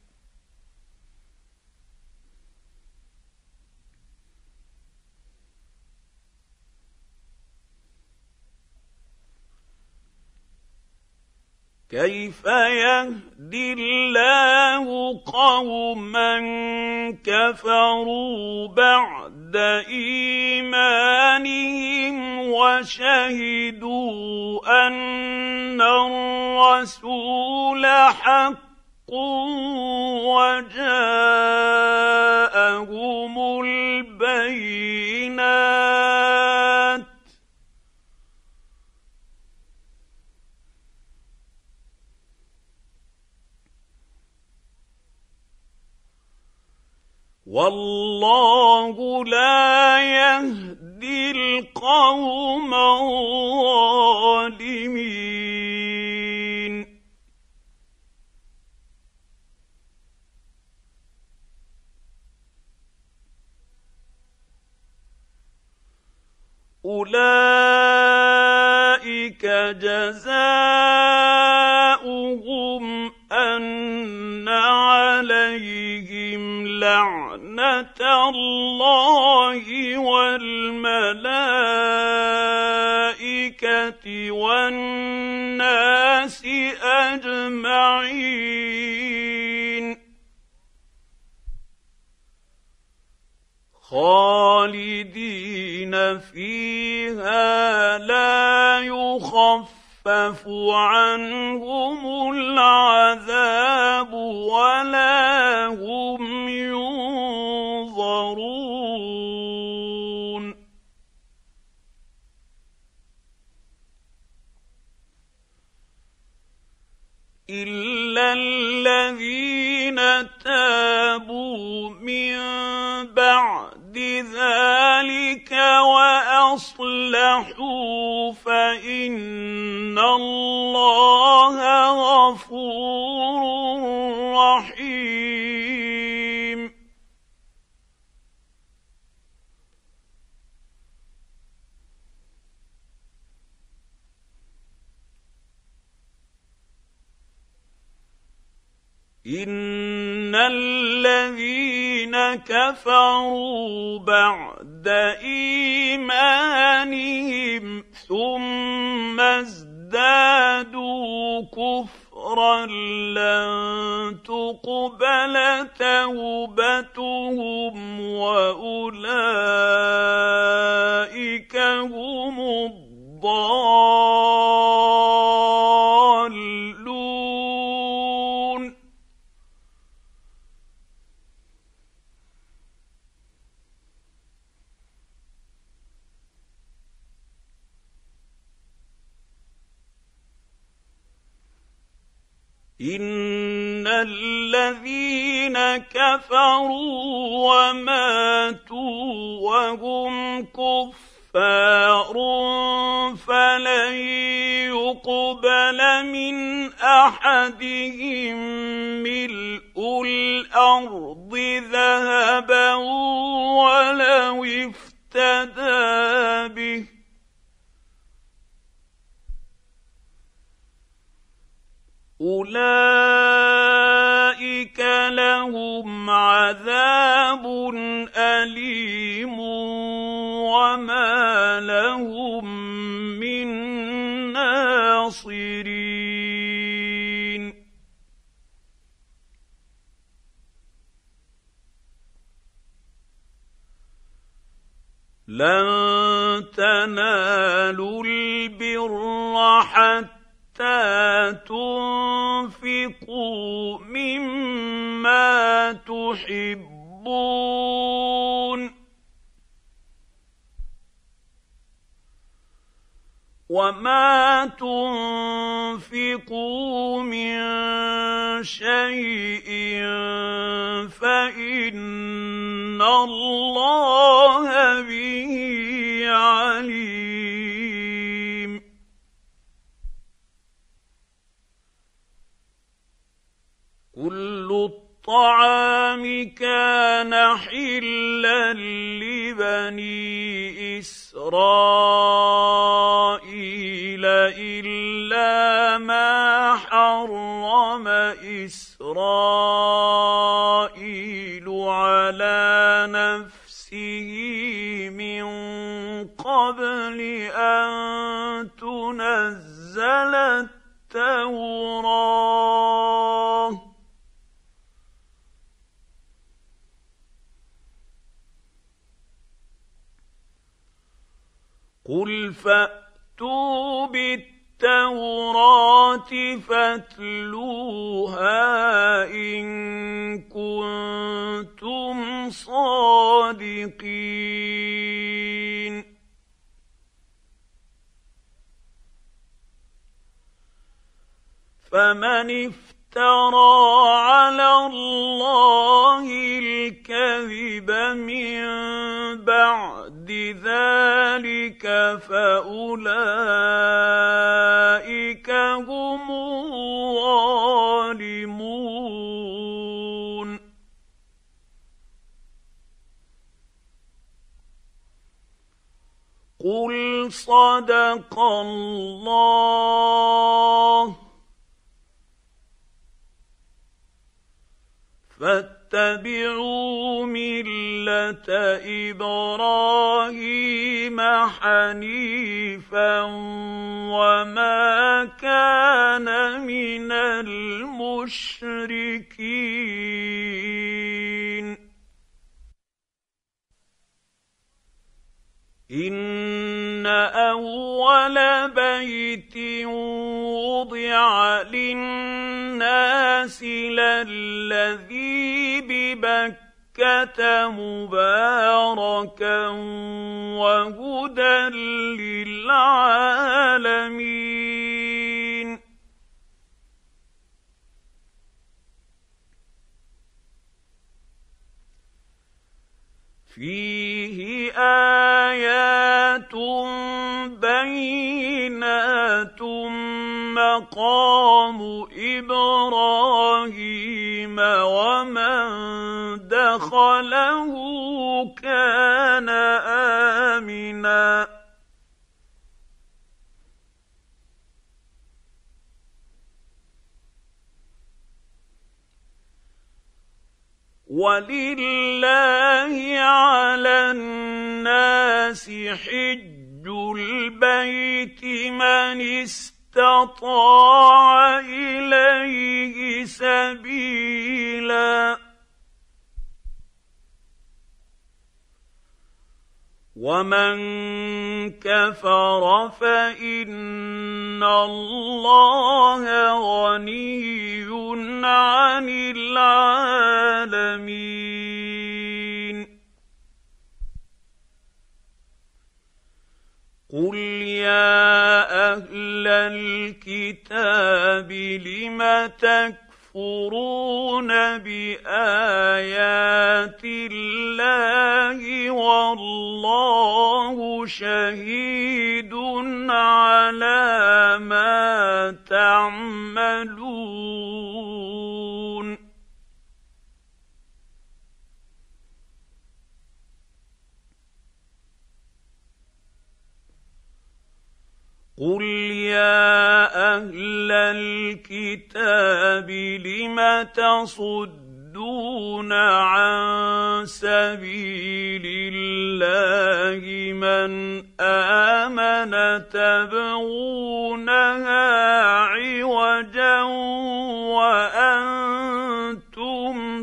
Speaker 1: كيف يهدي الله قوما كفروا بعد إيمانهم وشهدوا أن الرسول حق وجاءهم البينات والله لا يهدي القوم الظالمين. أولئك جزاؤهم أن عليهم لعنة الله والملائكة والناس أجمعين خالدين فيها لا يخفف عنهم العذاب ولا هم ينظرون. إلا الذين تابوا من بعد ذلك وأصلحوا فإن الله غفور رحيم. إن الذين كفروا بعد إيمانهم ثم ازدادوا كفرا لن تقبل توبتهم وأولئك هم الضالون. إن الذين كفروا وماتوا وهم كفار فلن يقبل من أحدهم ملء الأرض ذهبا ولو افتدى به أولئك لهم عذاب أليم وما لهم من ناصرين لن تنالوا البر حتى تنفقوا مما تحبون وما تنفقوا من شيء فإن الله به عليم كل الطعام كان حلا لبني إسرائيل إلا ما حرم إسرائيل على نفسه من قبل أن تنزل التوراة قل فأتوا بالتوراة فاتلوها إن كنتم صادقين فمن افترى على الله الكذب من بعد ذلك فأولئك هم الظالمون قل صدق الله فاتبعوا ملة إبراهيم حنيفا وما كان من المشركين إن أول بيت وضع للناس للذي ببكة مباركا وهدى للعالمين فيه آيات بينات مقام إبراهيم ومن دخله كان آمنا ولله على الناس حج البيت من استطاع إليه سبيلا ومن كفر فإن الله غني عن العالمين قل يا أهل الكتاب لم تكفرون تكفرون بآيات الله والله شهيد على ما تعملون قل يا أهل الكتاب لم تصدون عن سبيل الله من آمن تبغونها عوجا وأنتم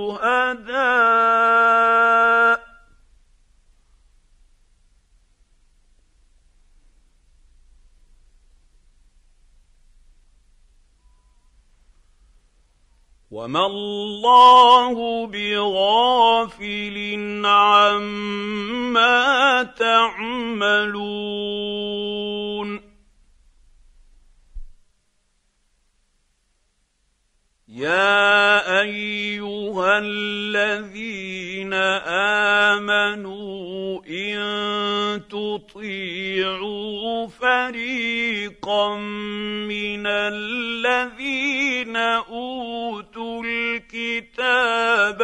Speaker 1: شهداء وما الله بغافل عما تعملون يا أيها الذين آمنوا إن تطيعوا فريقا من الذين أوتوا الكتاب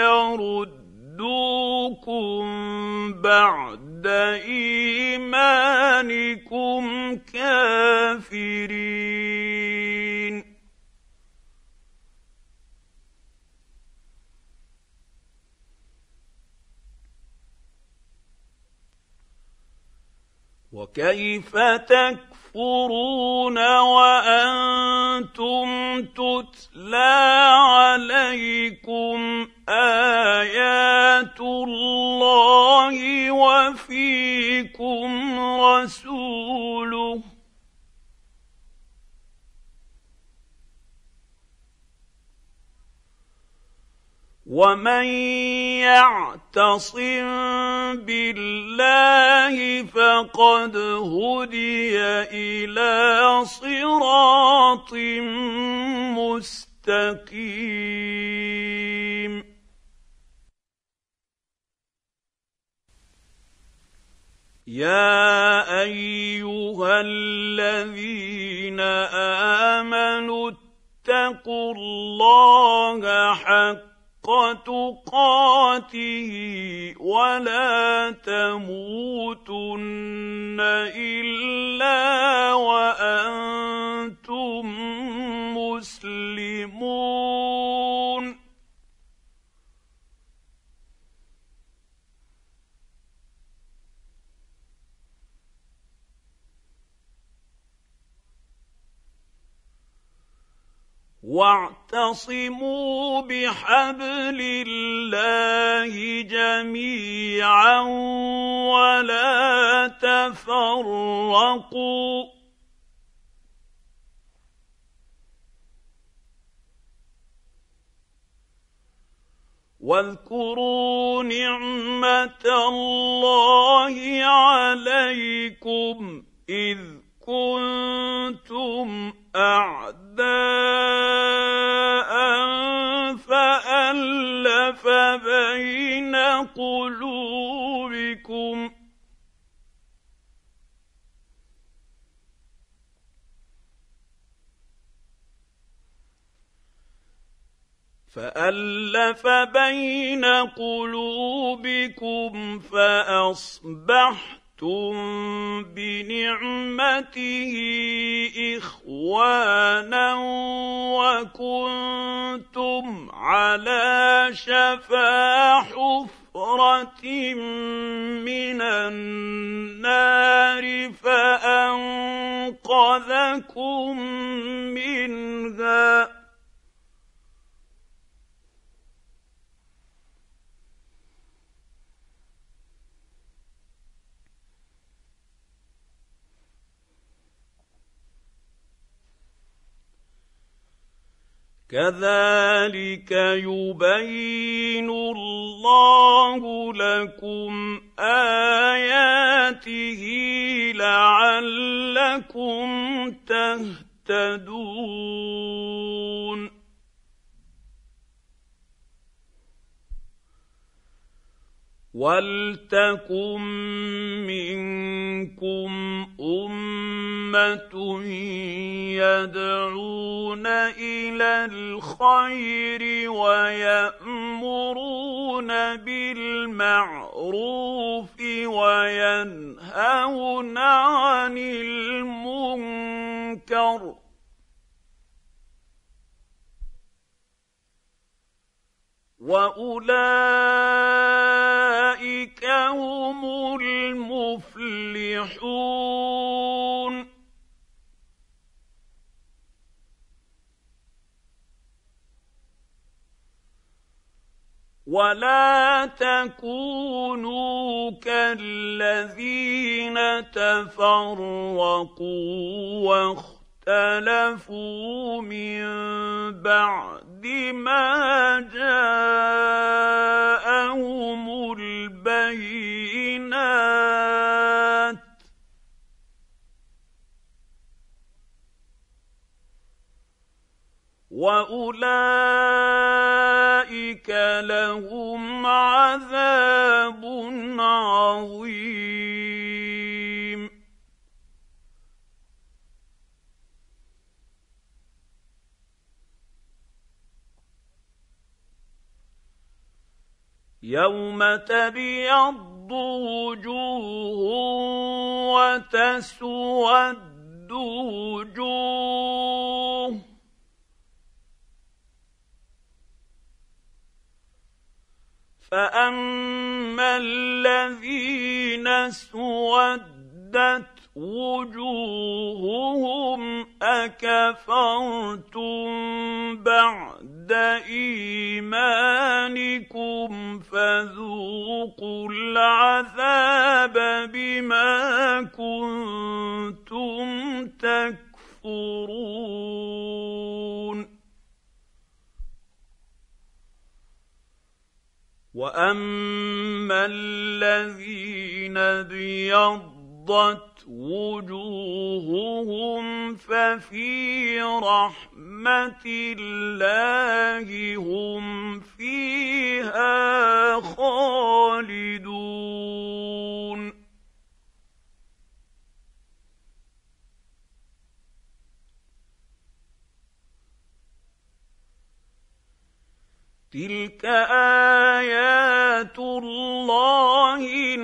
Speaker 1: يردوكم بعد إيمانكم كافرين وكيف تكفرون وأنتم تتلى عليكم آيات الله وفيكم رسوله ومن يعتصم بالله فقد هدي إلى صراط مستقيم يا أيها الذين آمنوا اتقوا الله حق تقاته ولا تموتن إلا وأنتم مسلمون واعتصموا بحبل الله جميعا ولا تفرقوا واذكروا نعمة الله عليكم إذ كنتم أعداء فألف بين قلوبكم فألف بين قلوبكم فأصبحتم بنعمته إخوانا وكنتم على شفا حفرة من النار فأنقذكم منها كذلك يبين الله لكم آياته لعلكم تهتدون وَلْتَكُن مِّنكُمْ أُمَّةٌ يَدْعُونَ إِلَى الْخَيْرِ وَيَأْمُرُونَ بِالْمَعْرُوفِ وَيَنْهَوْنَ عَنِ الْمُنكَرِ ۚ وَأُولَٰئِكَ هُمُ الْمُفْلِحُونَ. وَلَا تَكُونُوا كَالَّذِينَ تَفَرَّقُوا واخْتَلَفُوا مِن بَعْدِ مَا جَاءَهُمُ الْبَيِّنَاتُ ۚ وَأُولَٰئِكَ لَهُمْ عَذَابٌ عَظِيمٌ. يَوْمَ تَبْيَضُّ وُجُوهٌ وَتَسْوَدُّ وُجُوهٌ ۚ فَأَمَّا الَّذِينَ اسْوَدَّتْ وُجُوهُهُمْ أَكَفَرْتُم بَعْدَ إِيمَانِكُمْ فَذُوقُوا الْعَذَابَ بِمَا كُنتُمْ تَكْفُرُونَ. وَأَمَّا الَّذِينَ ابْيَضَّتْ وُجُوهُهُمْ فَفِي رَحْمَةِ اللَّهِ هُمْ فِيهَا خَالِدُونَ. تِلْكَ آيَاتُ اللَّهِ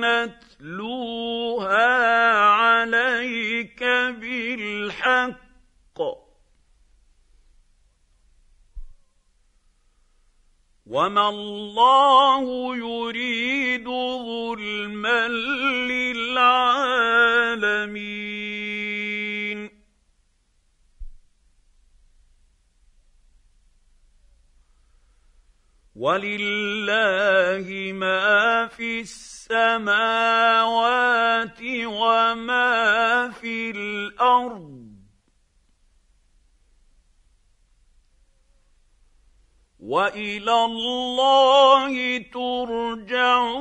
Speaker 1: نَتْلُوهَا عَلَيْكَ بِالْحَقِّ ۚ وَمَا اللَّهُ يُرِيدُ ظُلْمًا لِّلْعَالَمِينَ. وَلِلَّهِ مَا فِي السَّمَاوَاتِ وَمَا فِي الْأَرْضِ ۚ وَإِلَى اللَّهِ تُرْجَعُ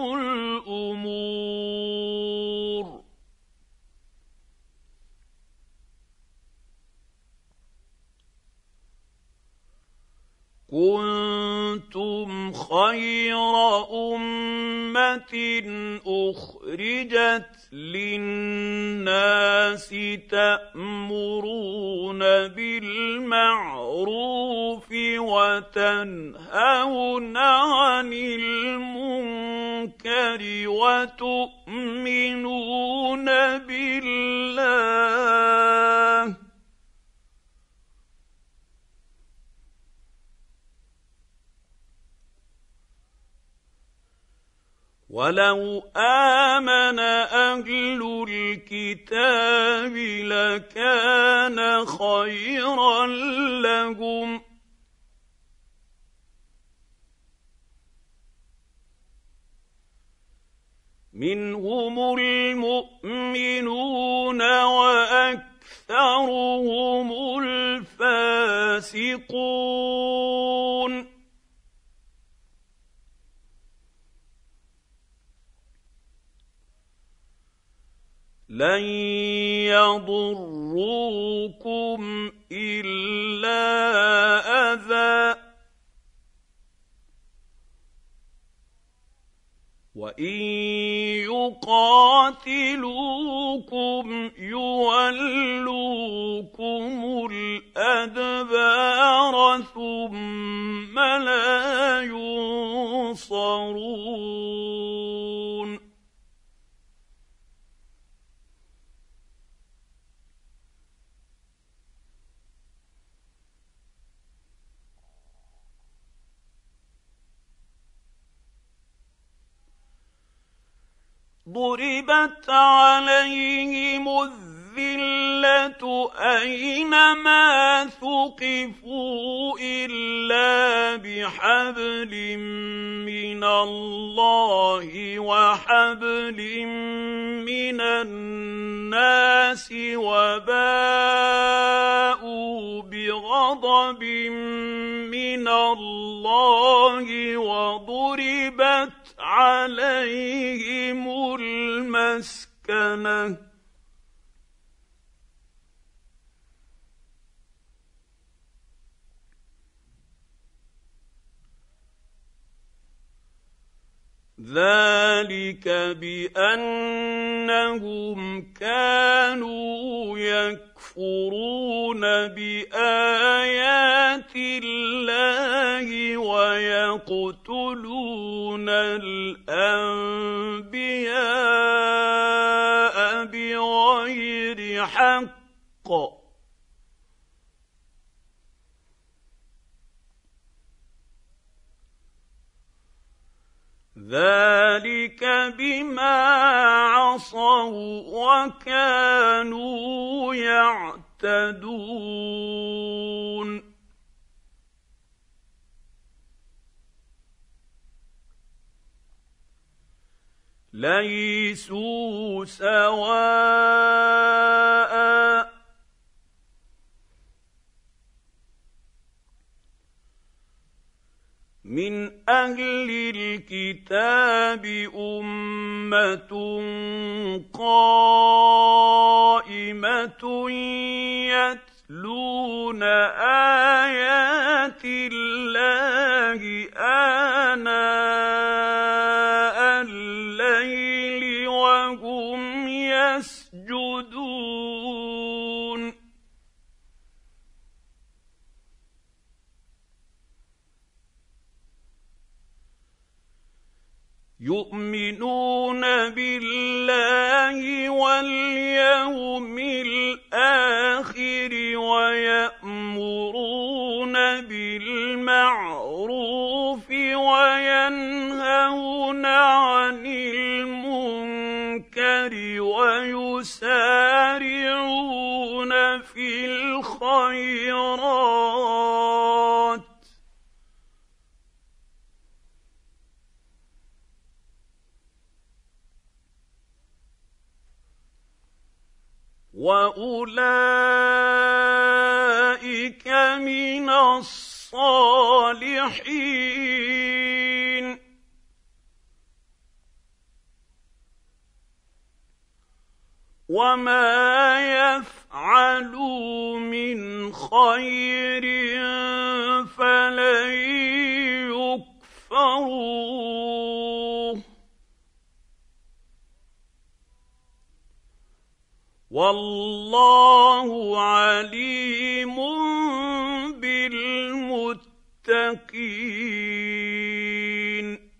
Speaker 1: الْأُمُورُ. كُنتُمْ خَيْرَ أُمَّةٍ أُخْرِجَتْ لِلنَّاسِ تَأْمُرُونَ بِالْمَعْرُوفِ وَتَنْهَوْنَ عَنِ الْمُنكَرِ وَتُؤْمِنُونَ بِاللَّهِ ۗ وَلَوْ آمَنَ أَهْلُ الْكِتَابِ لَكَانَ خَيْرًا لَّهُمْ ۚ مِنْهُمُ الْمُؤْمِنُونَ وَأَكْثَرُهُمُ الْفَاسِقُونَ. لَن يَضُرُّوكُمْ إِلَّا أَذًى ۖ وان يقاتلوكم يولوكم الادبار ثم لا ينصرون ضربت عليهم الذلة أينما ثقفوا إلا بحبل من الله وحبل من الناس وباءوا بغضب من الله وضربت عليهم المسكنة ذلك بأنهم كانوا يكفرون بآيات الله ويقتلون الأنبياء بغير حق ذلك بما عصوا وكانوا يعتدون ليسوا سواء من أهل الكتاب أمة قائمة يتلون آيات الله آناء الليل وهم يسجدون يؤمنون بالله واليوم الآخر ويأمرون بالمعروف وينهون عن المنكر ويسارعون في الخيرات وأولئك من الصالحين وما يفعلوا من خير فلن يكفروه والله عليم بالمتقين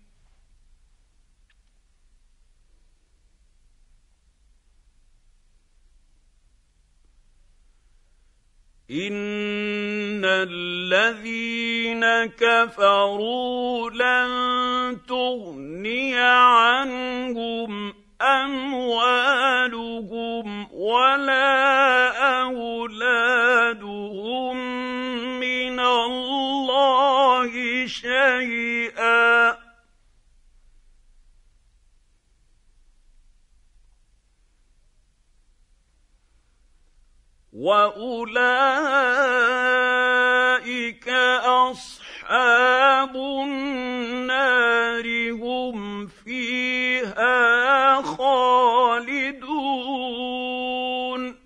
Speaker 1: إن الذين كفروا لن تغني عنهم أموالهم ولا أولادهم من الله شيئا وأولئك أصحاب النار هم فيها خالدون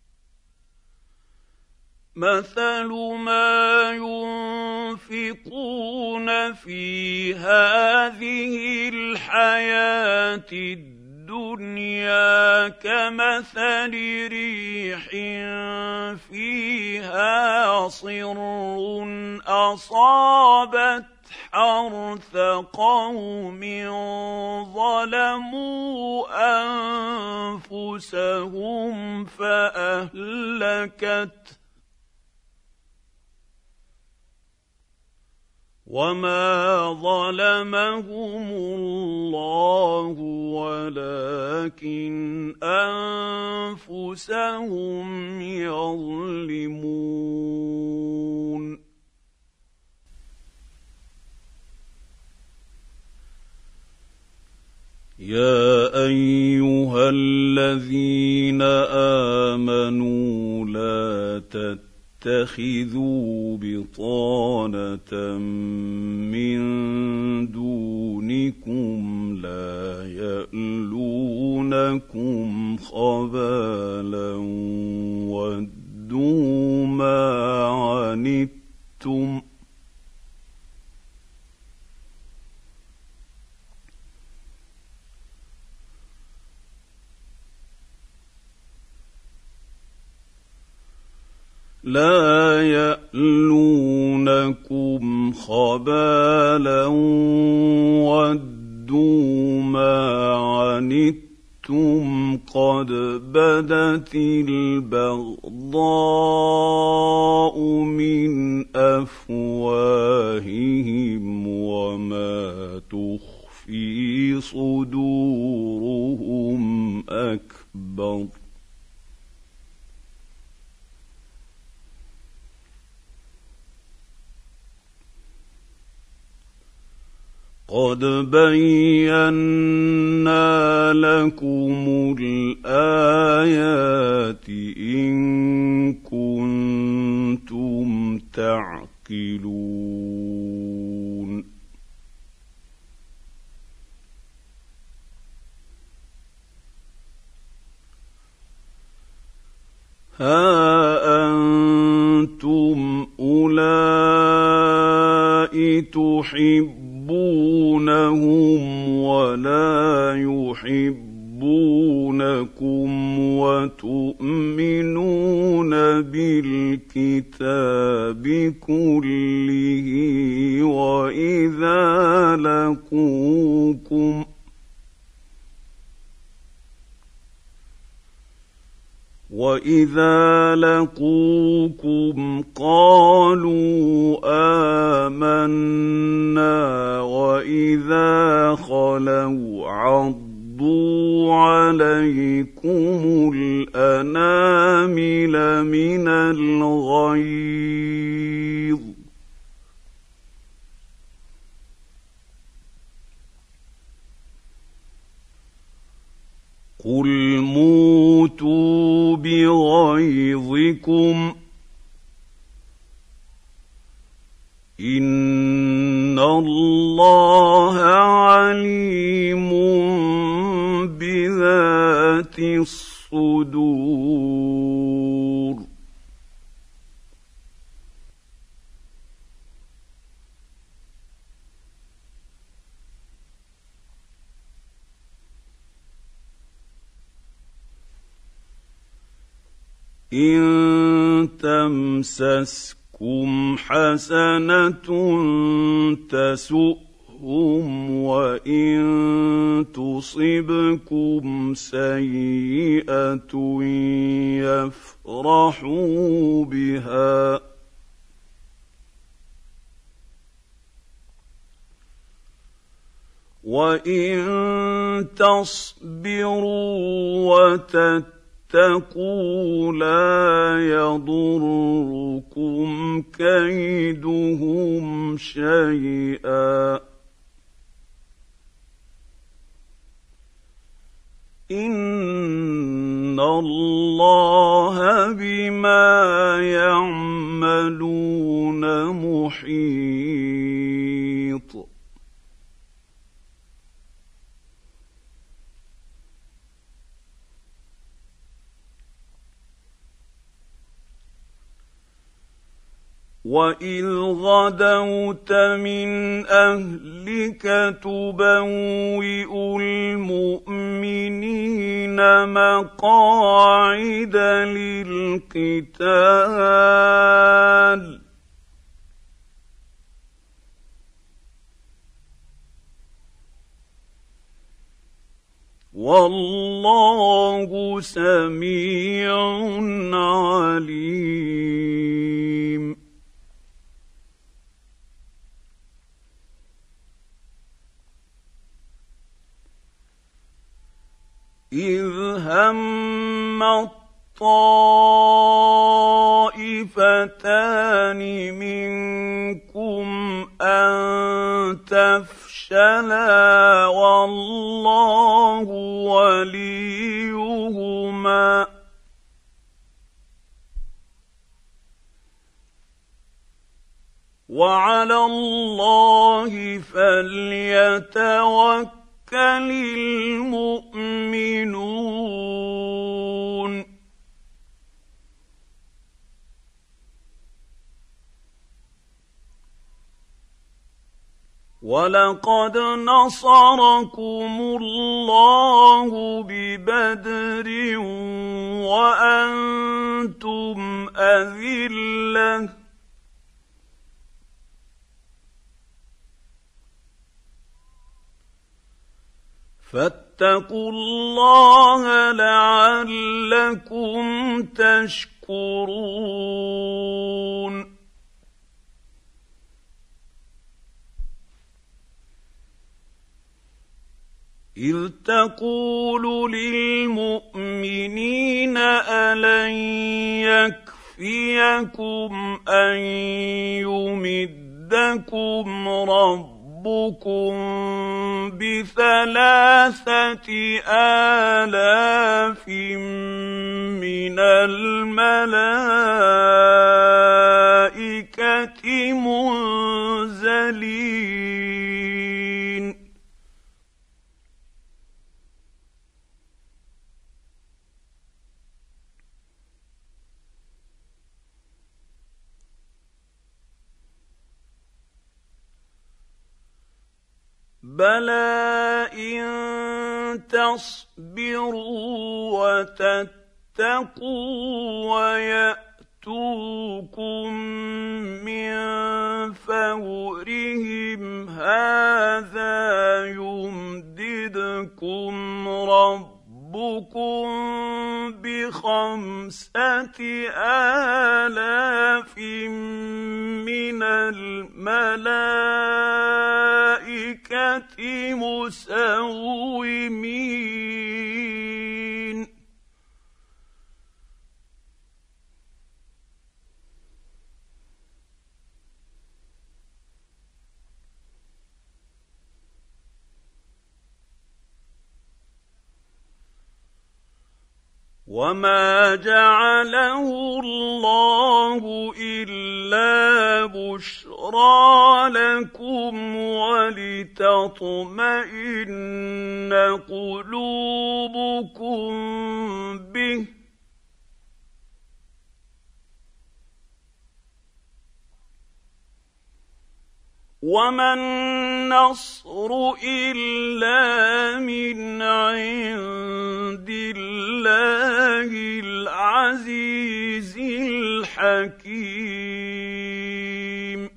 Speaker 1: مثل ما ينفقون يتمتعون في هذه الحياه الدنيا كمثل ريح فيها صر اصابت حرث قوم ظلموا انفسهم فاهلكت وما ظلمهم الله ولكن انفسهم يظلمون. يا ايها الذين امنوا لا تتخذوا بطانه من دونكم لا يألونكم خبالا ودوا ما عنتم لا يألونكم خبالا ودوا ما عنتم قد بدت البغضاء من أفواههم وما تخفي صدورهم أكبر قد بينا لكم الآيات إن كنتم تعقلون. ها أنتم أولئك تحبونهم ولا يحبونكم وتؤمنون بالكتاب كله وإذا لقوكم وَإِذَا لَقُوكُمْ قَالُوا آمَنَّا وَإِذَا خَلَوْا عَضُّوا عَلَيْكُمُ الْأَنَامِلَ مِنَ الْغَيْظِ قُلْ مُوتُوا بِغَيْظِكُمْ إِنَّ اللَّهَ عَلِيمٌ بِذَاتِ الصُّدُورِ. إِن تَمْسَسْكُمْ حَسَنَةٌ تَسُؤْهُمْ وَإِن تُصِبْكُمْ سَيِّئَةٌ يَفْرَحُوا بِهَا وَإِن تَصْبِرُوا وَتَتَّقُوا اتقوا لا يضركم كيدهم شيئا إن الله بما يعملون محيط. وإذ غدوت من أهلك تبوئ المؤمنين مقاعد للقتال والله سميع عليم. إذ هم الطائفتان منكم أن تفشلا والله وليهما وعلى الله فليتوكل المؤمنون. ولقد نصركم الله ببدر وأنتم أذلة فاتقوا الله لعلكم تشكرون. إذ تقول للمؤمنين ألن يكفيكم أن يمدكم ربكم بثلاثة آلاف من الملائكة منزلين بلى إن تصبروا وتتقوا ويأتوكم من فورهم هذا يمددكم ربكم بخمسة آلاف من الملائكة مسومين وما جعله الله إلا بشرى لكم ولتطمئن قلوبكم به وما النصر إلا من عند الله العزيز الحكيم.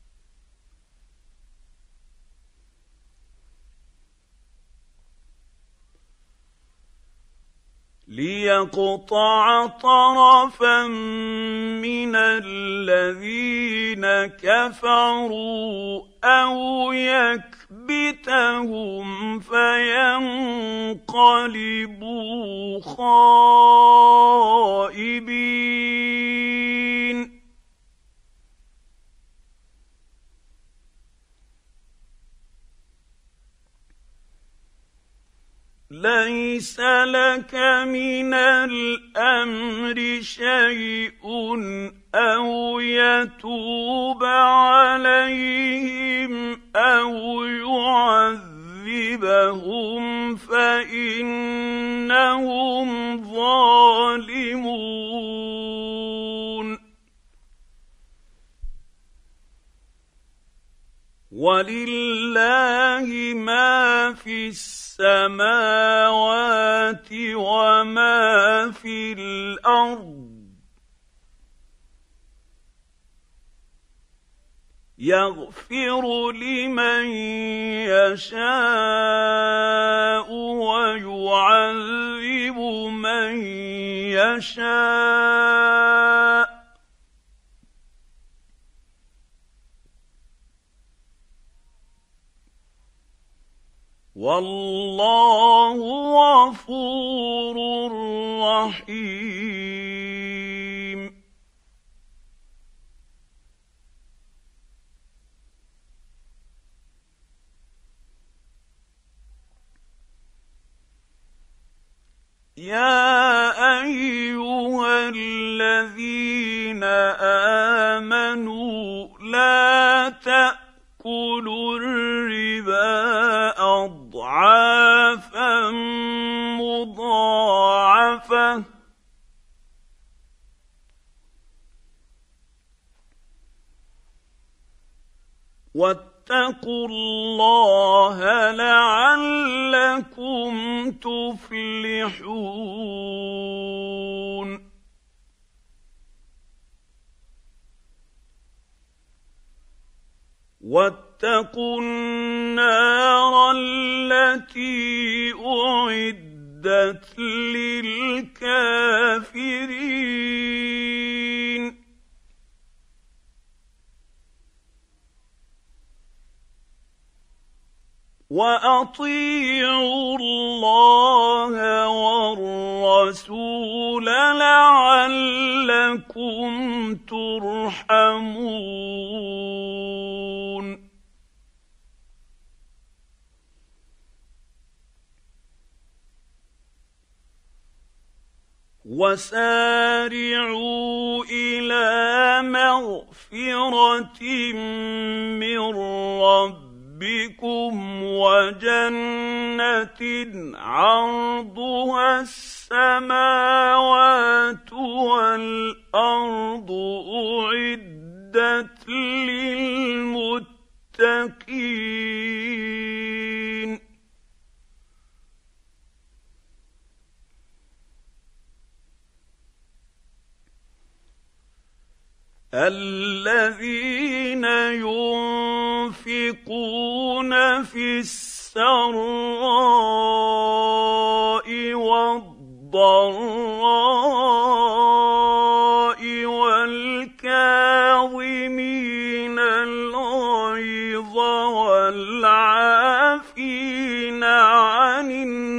Speaker 1: ليقطع طرفا من الذين كفروا أو يكبتهم فينقلبوا خائبين. ليس لك من الأمر شيء أو يتوب عليهم أو يعذبهم فإنهم ظالمون. ولله ما في السماوات وما في الارض يغفر لمن يشاء ويعذب من يشاء والله غفور رحيم. يا ايها الذين امنوا لا تاكلوا الربا اضعافا مضاعفه واتقوا الله لعلكم تفلحون. واتقوا النار التي اعدت للكافرين. واطيعوا الله والرسول لعلكم ترحمون. وسارعوا الى مغفرة من ربكم بكم وجنة عرضها السماوات والأرض أعدت للمتقين الذين ينفقون في السراء والضراء والكاظمين الغيظ والعافين عن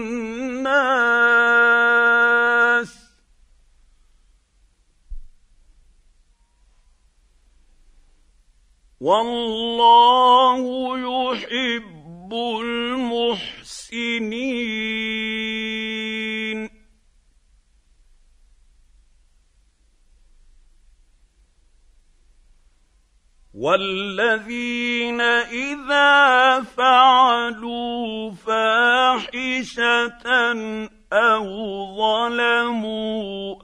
Speaker 1: الناس والله يحب المحسنين. والذين إذا فعلوا فاحشة أو ظلموا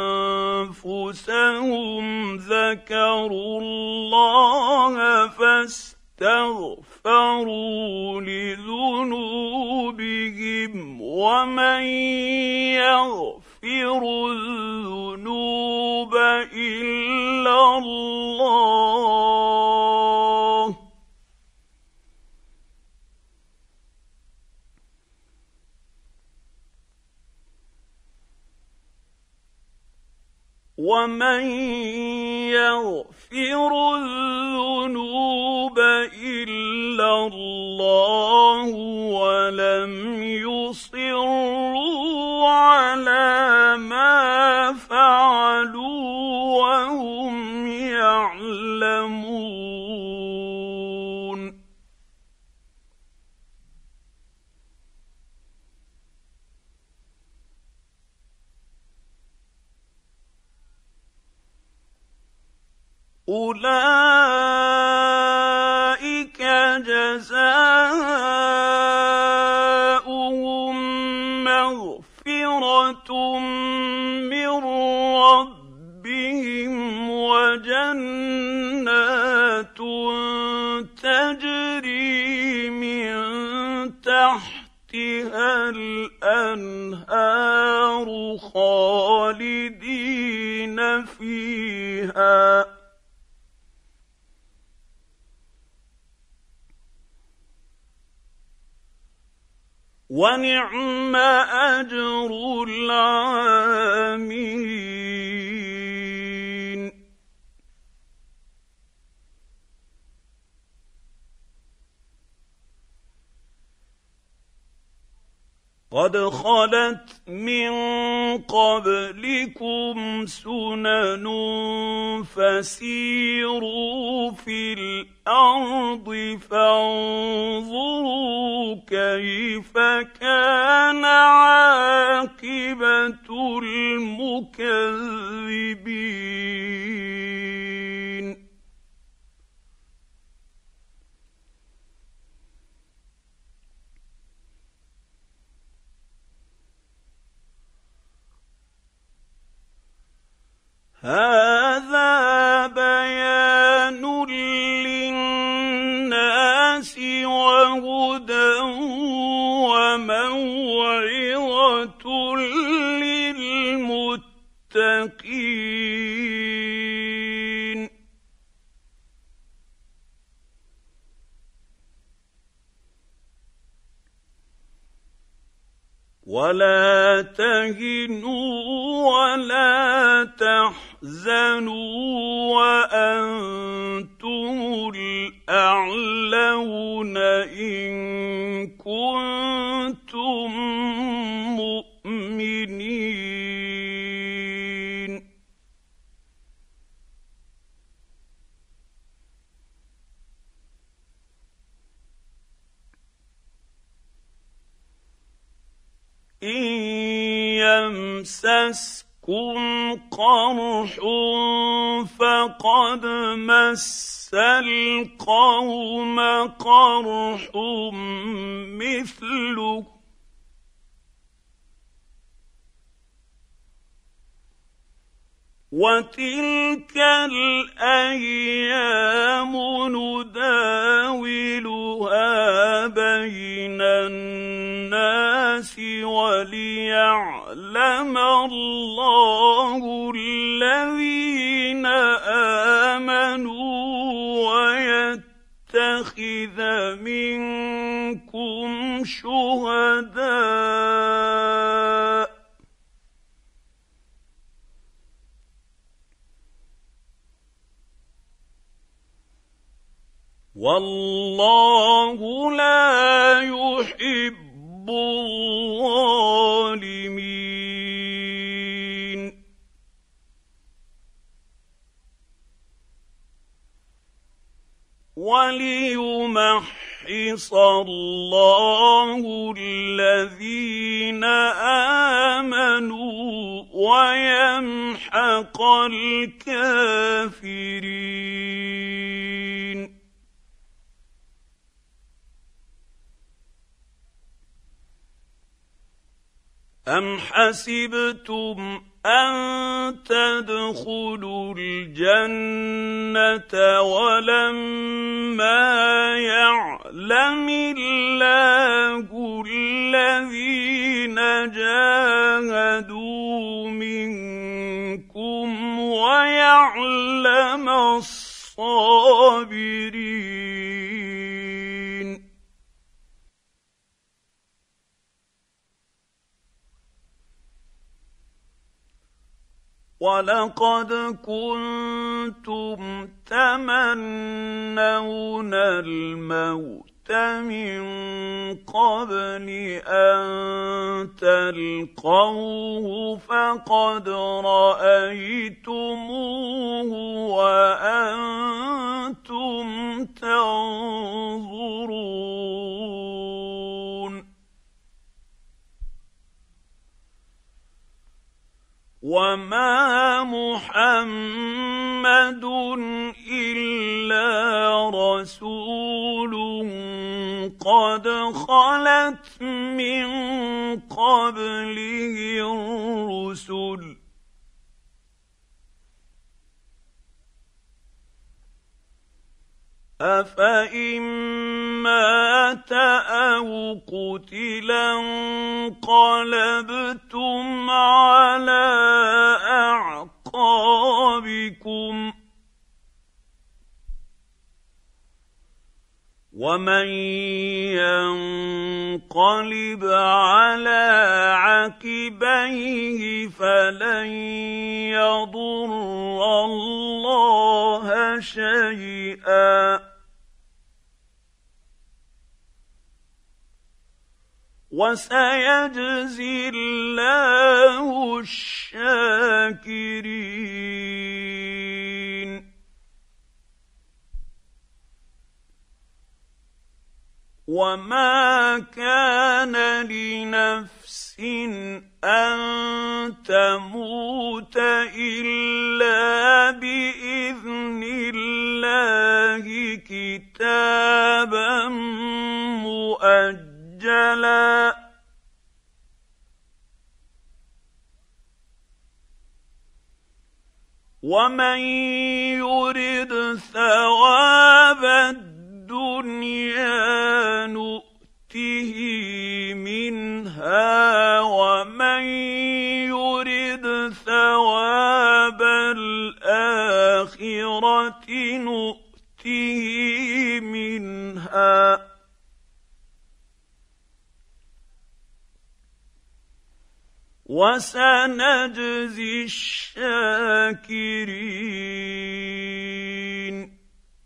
Speaker 1: أنفسهم ذكروا الله فاستغفروا لذنوبهم ومن يغفر الذنوب إلا الله ومن يغفر الذنوب إلا الله ولم يصروا على ما فعلوا وهم يعلمون. أولئك جزاؤهم مغفرة من ربهم وجنات تجري تجري من تحتها الأنهار خالدين فيها ونعم أجر العاملين. قد خلت من قبلكم سنن فسيروا في الأرض فانظروا كيف كان عاقبة المكذبين. هذا بيان للناس وهدى وموعظة للمتقين. ولا تهنوا ولا تحزنوا وأنتم الأعلون إن كنتم مؤمنين. إن يمسسكم قرح فقد مس القوم قرح مثله وتلك الأيام نداولها بين الناس وليعلم الله الذين آمنوا ويتخذ منكم شهداء والله لا يحب الظالمين. وليمحص الله الذين آمنوا ويمحق الكافرين. أم حسبتم أن تدخلوا الجنة ولما يعلم الله الذين جاهدوا منكم ويعلم الصابرين. ولقد كنتم تمنون الموت من قبل أن تلقوه فقد رأيتموه وأنتم تنظرون. وما محمد إلا رسول قد خلت من قبله الرسل أفإن مات أو قتل انقلبتم على أعقابكم ومن ينقلب على عقبيه فلن يضر الله شيئا وسيجزي الله الشاكرين. وما كان لنفس أن تموت إلا بإذن الله كتابا مؤجلا ومن يرد ثواب الدنيا نؤته منها ومن يرد ثواب الآخرة نؤته منها وسنجزي الشاكرين.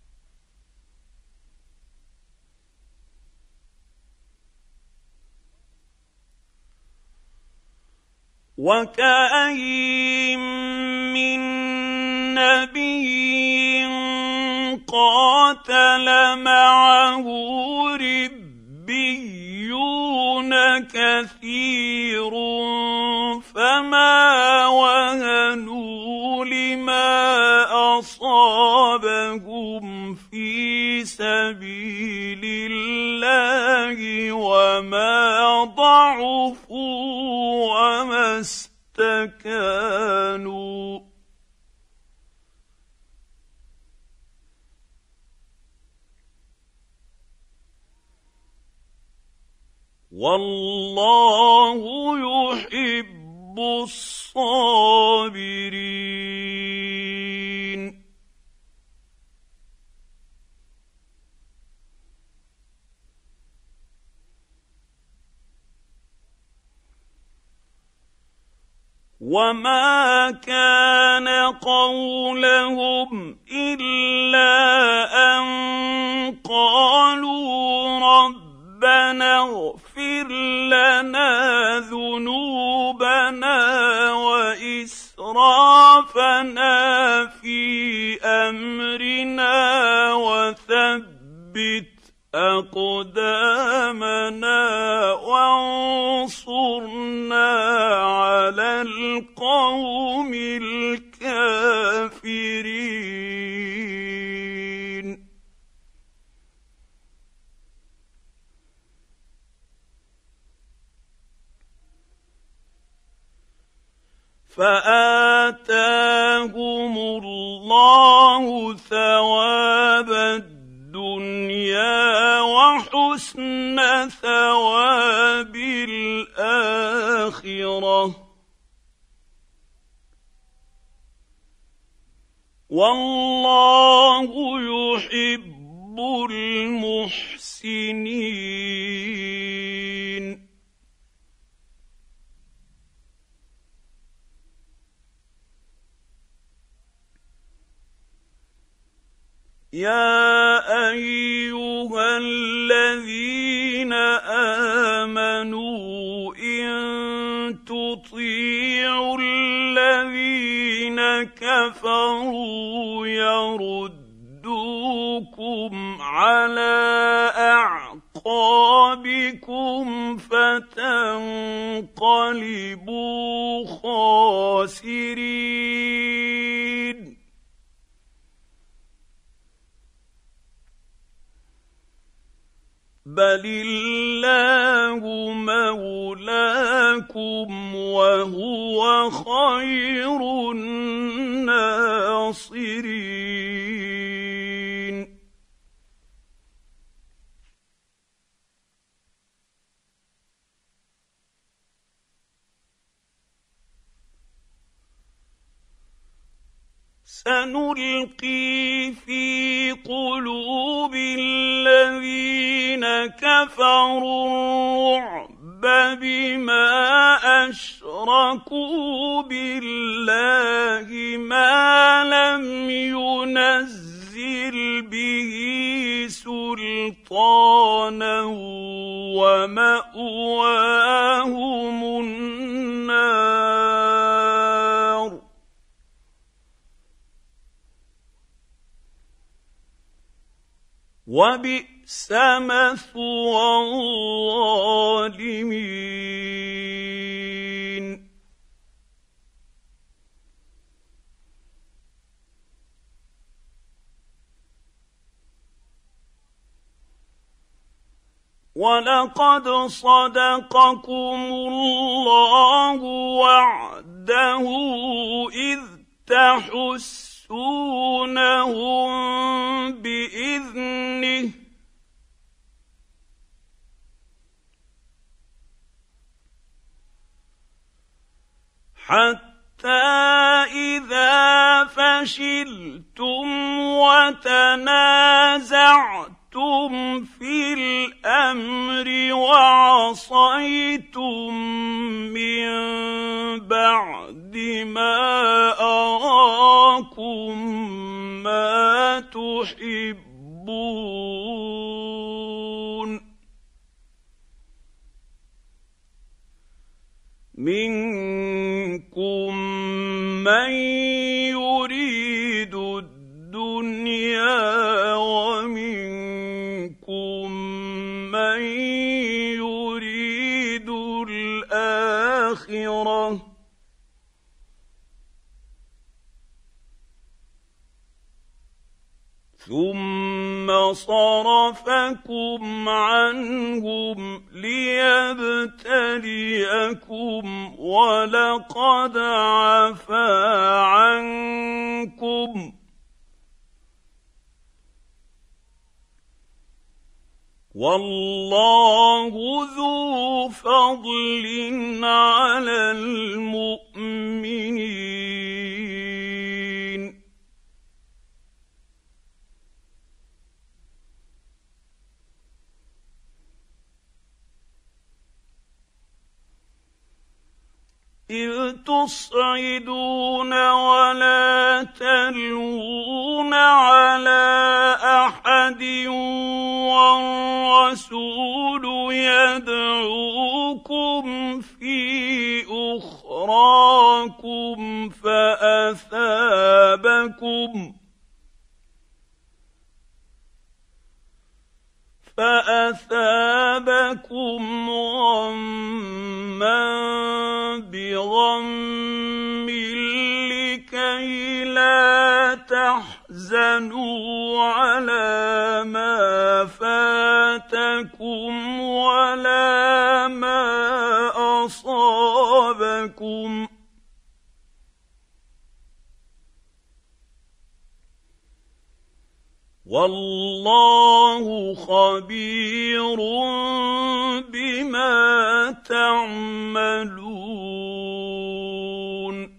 Speaker 1: وكأين من نبي قاتل معه ربيون كثير فما وهنوا لما أصابهم في سبيل الله وما ضعفوا وما استكانوا والله يحب الصابرين. وما كان قولهم إلا أن قالوا ربنا اغفر لنا ذنوبنا وإسرافنا في أمرنا وثبت أقدامنا وانصرنا على القوم الكافرين. فآتاهم الله ثواب الدنيا وحسن ثواب الآخرة والله يحب المحسنين. يا أيها الذين آمنوا إن تطيعوا الذين كفروا يردوكم على أعقابكم فتنقلبوا خاسرين. بل الله مولاكم وهو خير الناصرين. سنلقي في قلوب الذين كفروا الرعب بما أشركوا بالله ما لم ينزل به سلطانا ومأواهم النار وبئس مثوى الظالمين. ولقد صدقكم الله وعده إذ تحسونهم بإذنه حتى إذا فشلتم وتنازعتم في الأمر وعصيتم من بعد ما أراكم ما تحبون منكم من يريد الدنيا ومنكم من يريد الآخرة ثم صرفكم عنهم ليبتليكم ولقد عفا عنكم والله ذو فضل على المؤمنين. إذ تصعدون ولا تلوون على أحد والرسول يدعوكم في أخراكم فأثابكم فأثابكم غمّا بغم لكي لا تحزنوا على ما فاتكم ولا ما أصابكم والله خبير بما تعملون.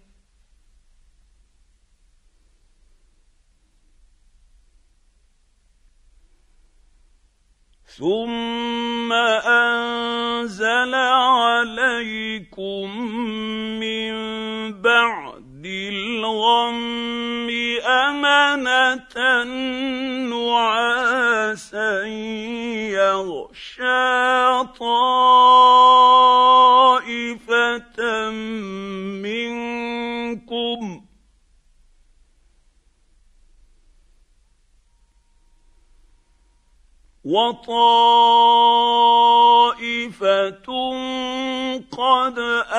Speaker 1: ثم أنزل عليكم من بعد الغم أمنة نعاسا يغشى طائفة منكم وطائفة قد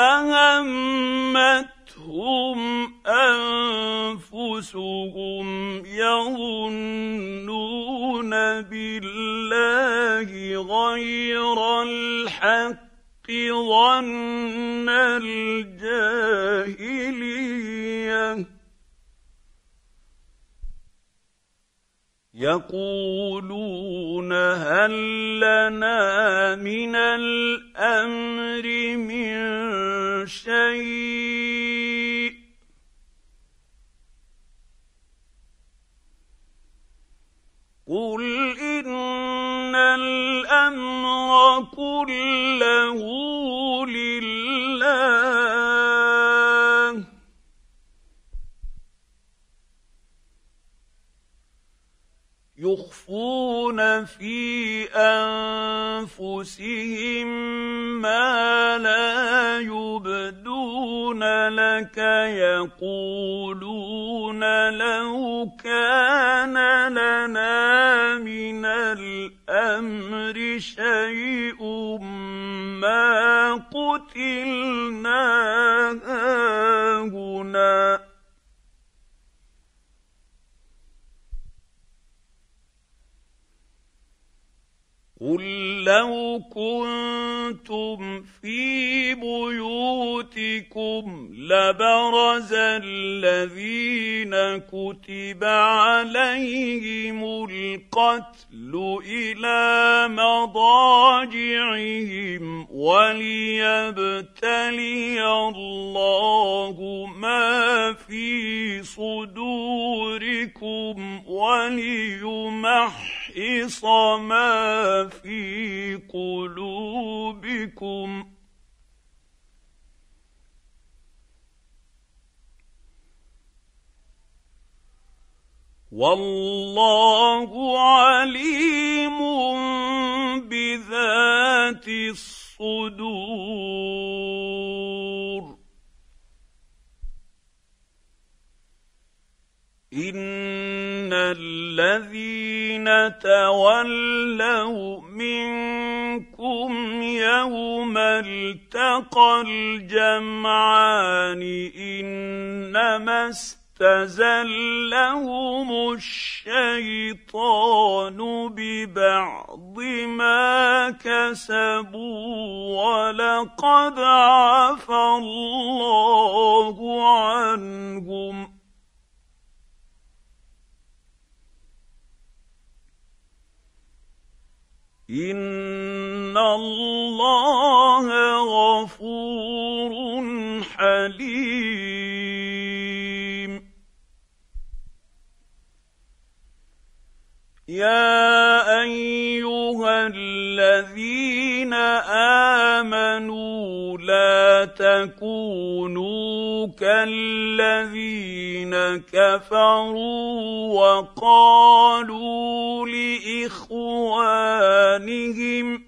Speaker 1: أهمتهم أنفسهم يظنون بالله غير الحق ظن الجاهلية يقولون هل لنا من الأمر من شيء الامر كله لله يخفون في انفسهم ما لا يبدون لك يقولون لو كان لنا من الامر شيء ما قتلنا هاهنا قل لو كنتم في بيوتكم لبرز الذين كتب عليهم القتل إلى مضاجعهم وليبتلي الله ما في صدوركم وليمحص ما في قلوبكم والله عليم بذات الصدور إن الذين تولوا منكم يوم التقى الجمعان إنما استزلهم الشيطان ببعض ما كسبوا ولقد عفى الله عنهم إن الله غفور حليم يا أيها الذين آمنوا لا تكونوا كالذين كفروا وقالوا لإخوانهم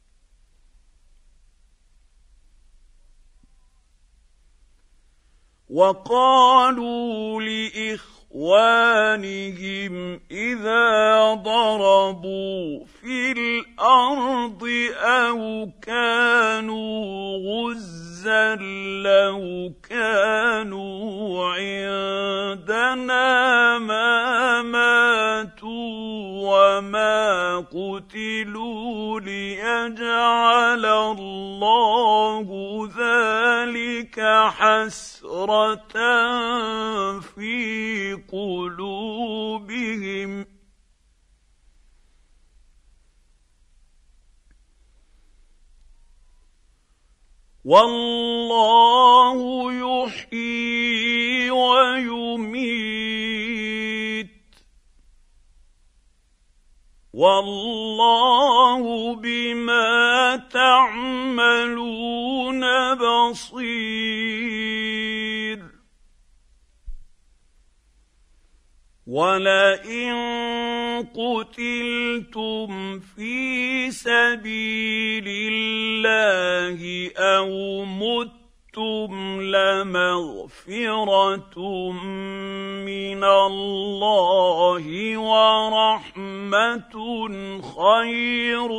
Speaker 1: وقالوا لإخوانهم إذا ضربوا في الأرض أو كانوا غزا لو كانوا عندنا ما ماتوا وما قتلوا ليجعل الله ذلك حسرة في قلوبهم والله يحيي ويميت والله بما تعملون بصير ولئن قتلتم في سبيل الله أو متم لمغفرة من الله ورحمة خير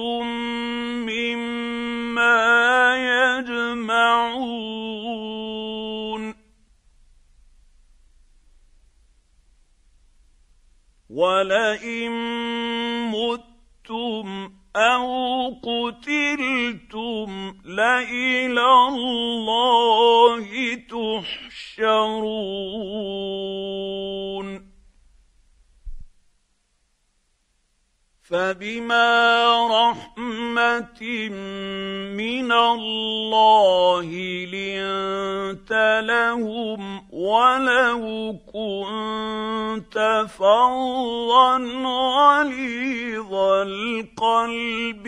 Speaker 1: مما يجمعون ولئن متم أو قتلتم لإلى الله تحشرون فبما رحمة من الله لنت لهم ولو كنت فظا غليظ القلب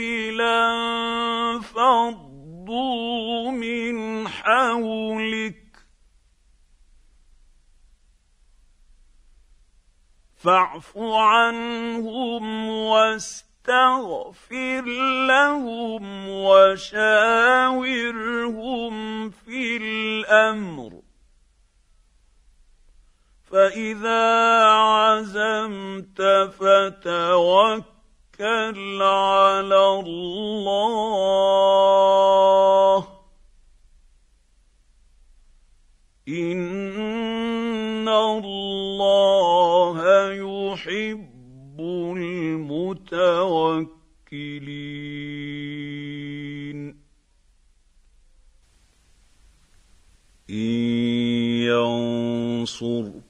Speaker 1: لانفضوا من حولك فاعف عنهم واستغفر لهم وشاورهم في الأمر فإذا عزمت فتوكل على الله إن الله يحب المتوكلين إن ينصركم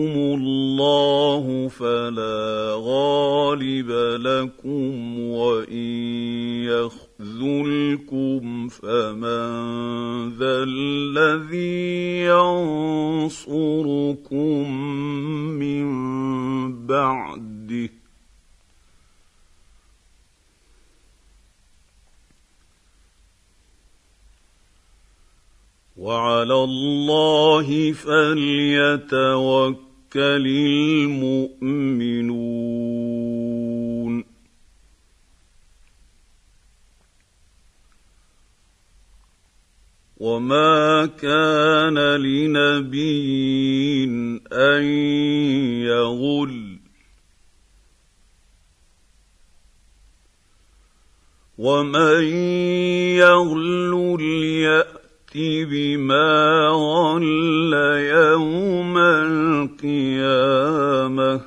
Speaker 1: الله فلا غالب لكم وإن يخذلكم فمن ذا الذي ينصركم من بعده وعلى الله فليتوكل المؤمنون وما كان لنبي أن يغل ومن يغل ليأت بما غل يوم القيامة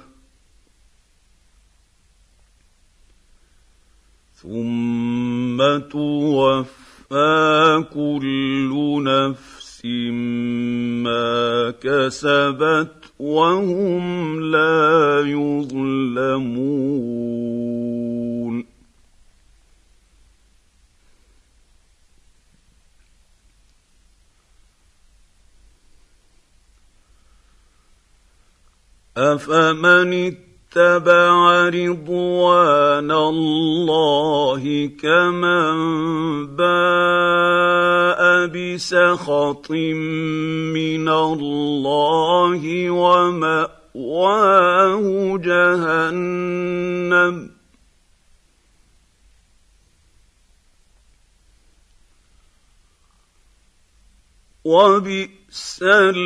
Speaker 1: ثم توفى كل نفس ما كسبت وهم لا يظلمون أفمن اتبع رضوان الله كمن باء بسخط من الله ومأواه جهنم وبئس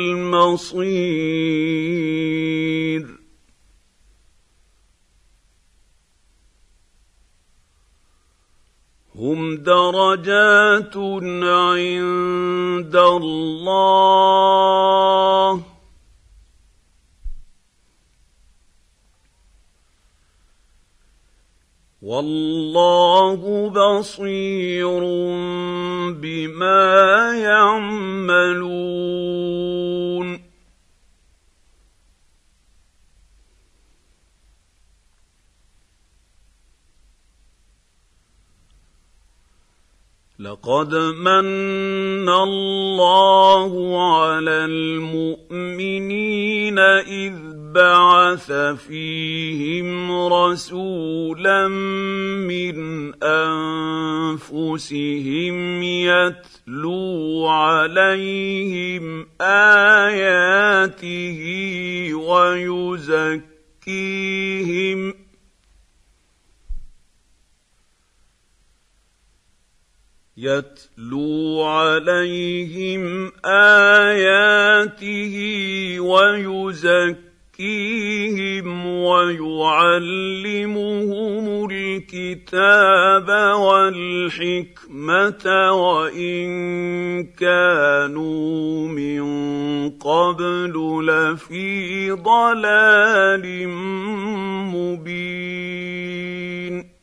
Speaker 1: المصير هم درجات عند الله والله بصير بما يعملون لقد من الله على المؤمنين إذ بعث فيهم رسولا من أنفسهم يتلو عليهم آياته ويزكيهم يتلو عليهم آياته ويزكيهم ويعلمهم الكتاب والحكمة وإن كانوا من قبل لفي ضلال مبين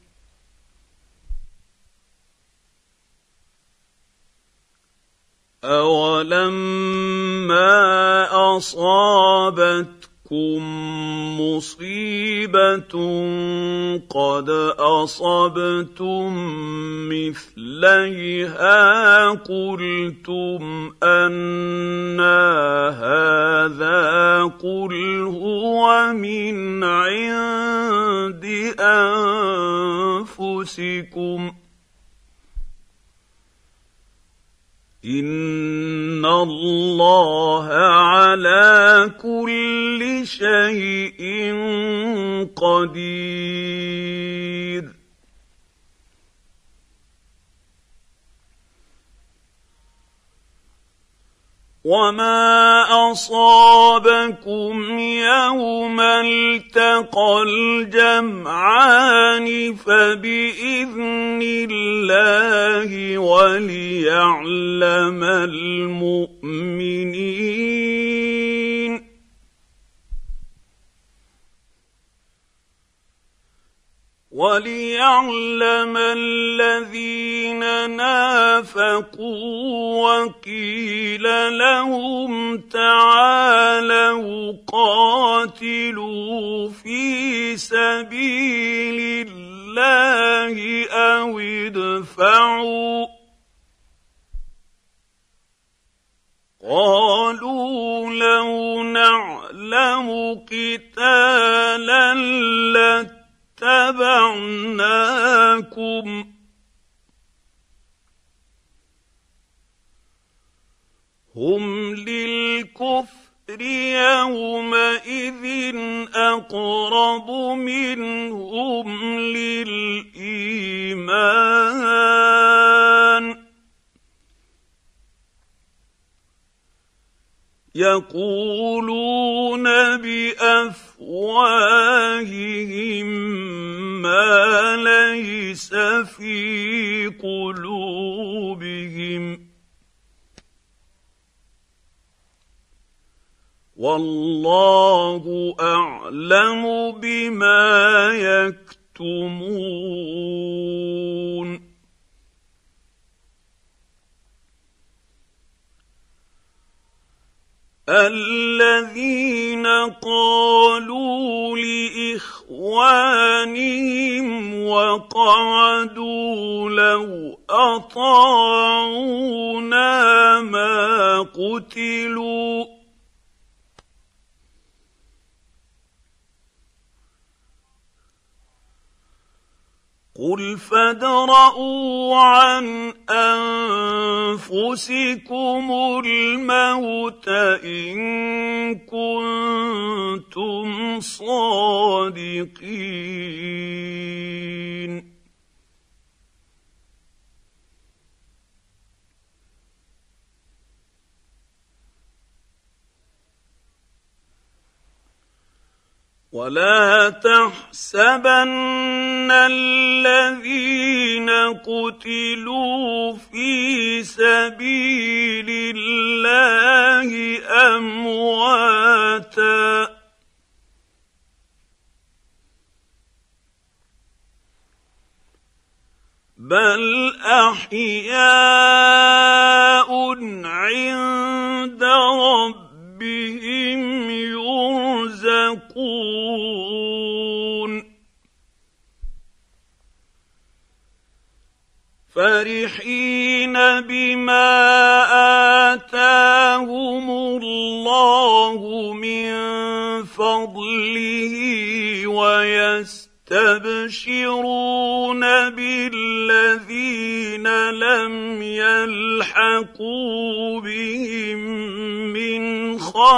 Speaker 1: أولما أصابتكم مصيبة قد أصبتم مثليها قلتم أنى هذا قل هو من عند أنفسكم إن الله على كل شيء قدير وما أصابكم يوم التقى الجمعان فبإذن الله وليعلم المؤمنين وليعلم الذين نافقوا وقيل لهم تعالوا قاتلوا في سبيل الله أو ادفعوا قالوا لو نعلم قتالا لاتبعناكم هم للكفر يومئذ أقرب منهم للإيمان يقولون بأفواههم ما ليس في قلوبهم والله أعلم بما يكتمون الذين قالوا لإخوانهم وقعدوا لو أطاعونا ما قتلوا قل فادرءوا عن أنفسكم الموت إن كنتم صادقين ولا تحسبن الذين قتلوا في سبيل الله أمواتا بل أحياء عند ربهم يرزقون فرحين بما آتاهم الله من فضله ويستبشرون بالذين لم يلحقوا بهم من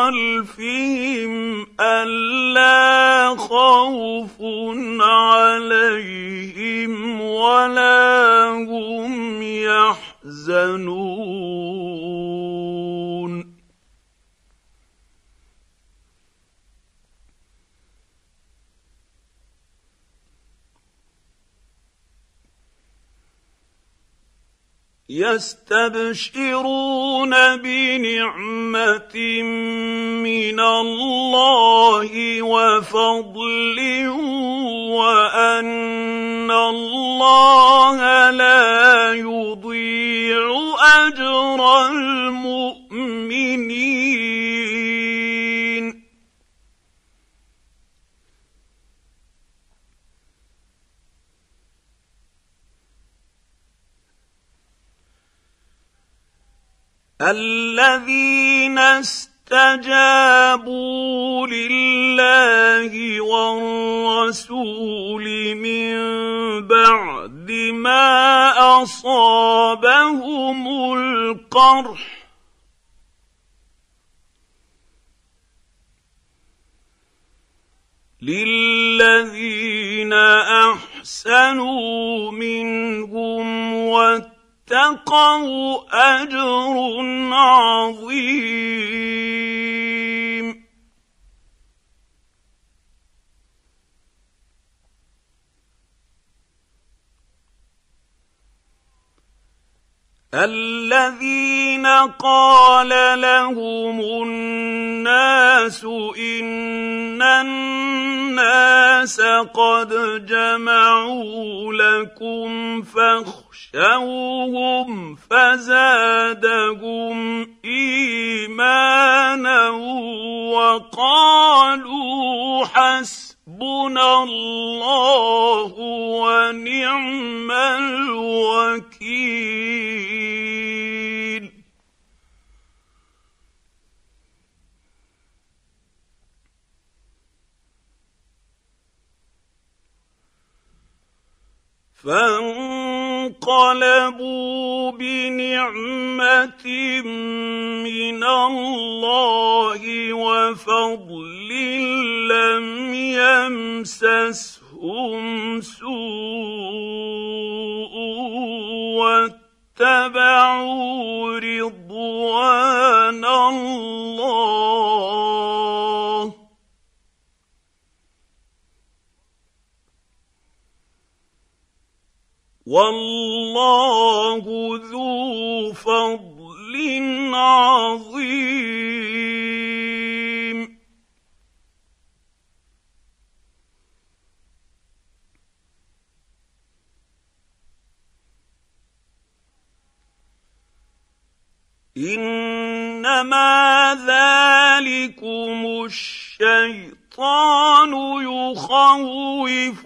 Speaker 1: خلفهم ألا خوف عليهم ولا هم يحزنون يستبشرون بنعمة من الله وفضل وأن الله لا يضيع أجر المؤمنين الذين استجابوا لله والرسول من بعد ما أصابهم القرح للذين أحسنوا منهم واتقوا أجر عظيم. الذين قال لهم الناس إن الناس قد جمعوا لكم فاخشوهم فزادهم إيمانا وقالوا حسبنا الله ونعم الوكيل. فانقلبوا بنعمة من الله وفضل لم يمسسهم سوء واتبعوا رضوان الله والله ذو فضل عظيم. إنما ذلكم الشيطان يخوف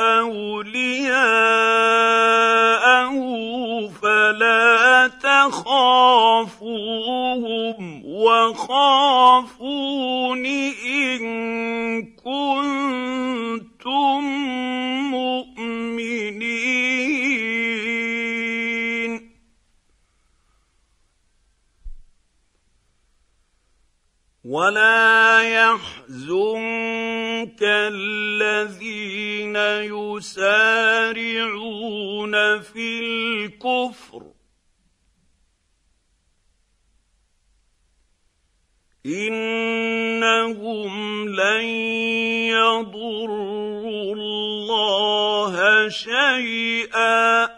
Speaker 1: أولياءه فلا تخافوهم وخافون إن كنتم مؤمنين. ولا يحزنك الذين يسارعون في الكفر إنهم لن يضروا الله شيئا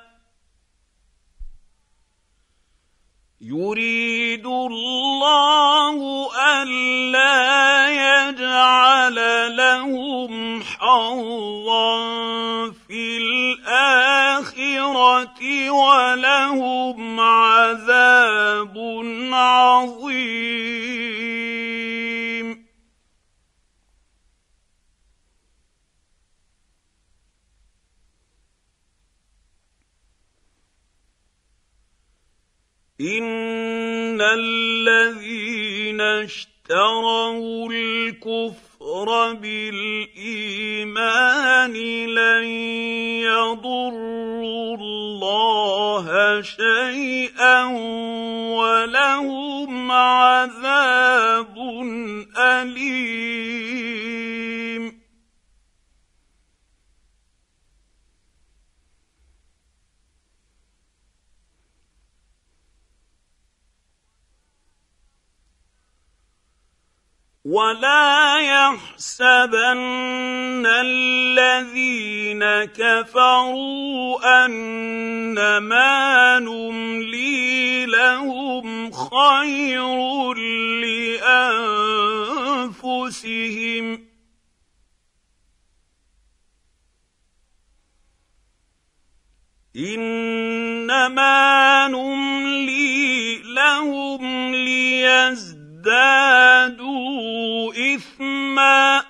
Speaker 1: يريد الله ألا يجعل لهم حظا في الآخرة ولهم عذاب عظيم. إن الذين اشتروا الكفر بالإيمان لن يضروا الله شيئا ولهم عذاب أليم. ولا يحسبن الذين كفروا أنما نملي لهم خير لأنفسهم إنما نملي لهم ليزدادوا ازدادوا إثما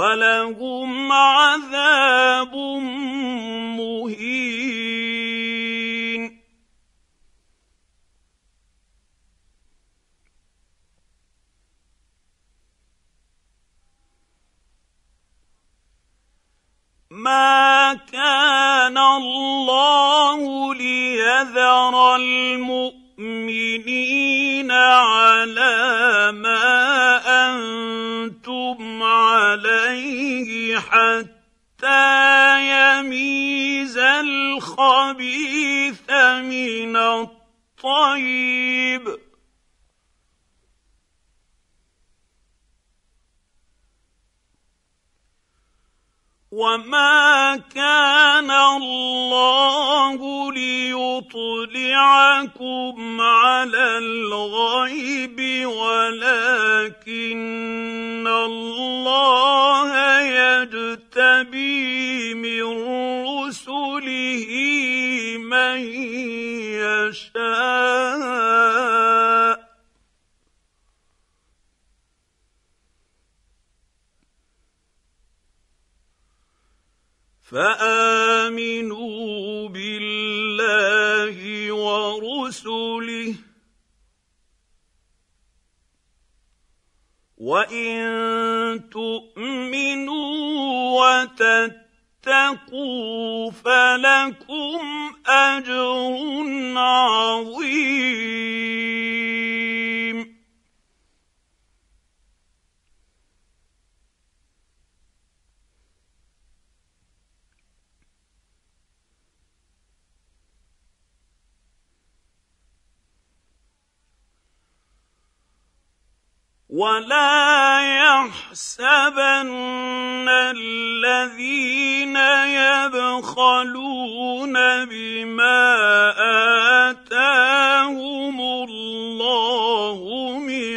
Speaker 1: ولهم عذاب مهين. حتى يميز الخبيث من الطيب وما كان الله ليطلعكم على الغيب ولكن الله يجتبي من رسله من يشاء فآمنوا بالله ورسله وإن تؤمنوا وتتقوا فلكم أجر عظيم ولا يحسبن الذين يبخلون بما آتاهم الله من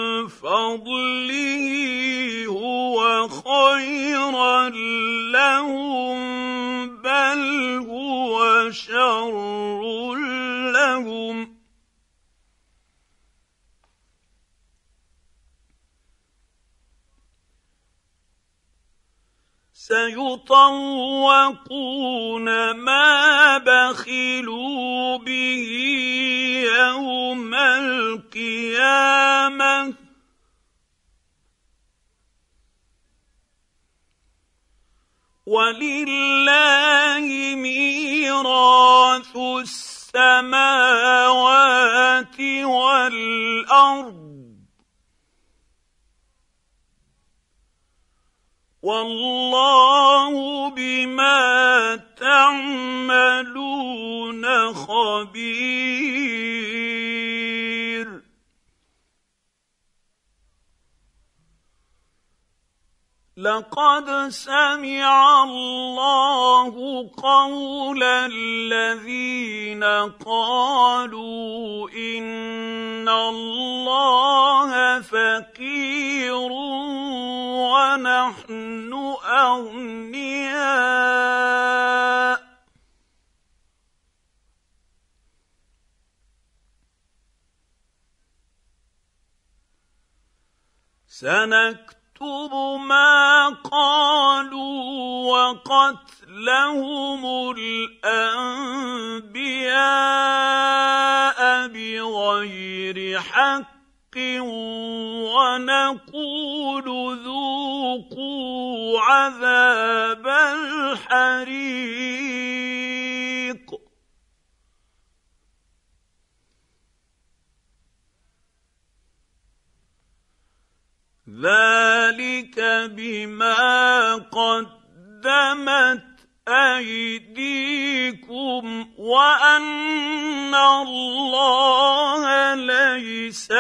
Speaker 1: فضله هو خيرا لهم بل هو شر لهم سيطوقون ما بخلوا به يوم القيامة ولله ميراث السماوات والأرض والله بما تعملون خبير لقد سمع الله قول الذين قالوا إن الله فقير ونحن أغنياء سنكتب ما قالوا وقتلهم الأنبياء بغير حق ونقول ذوقوا عذاب الحريق ذلك بما قدمت أيديكم وأن الله ليس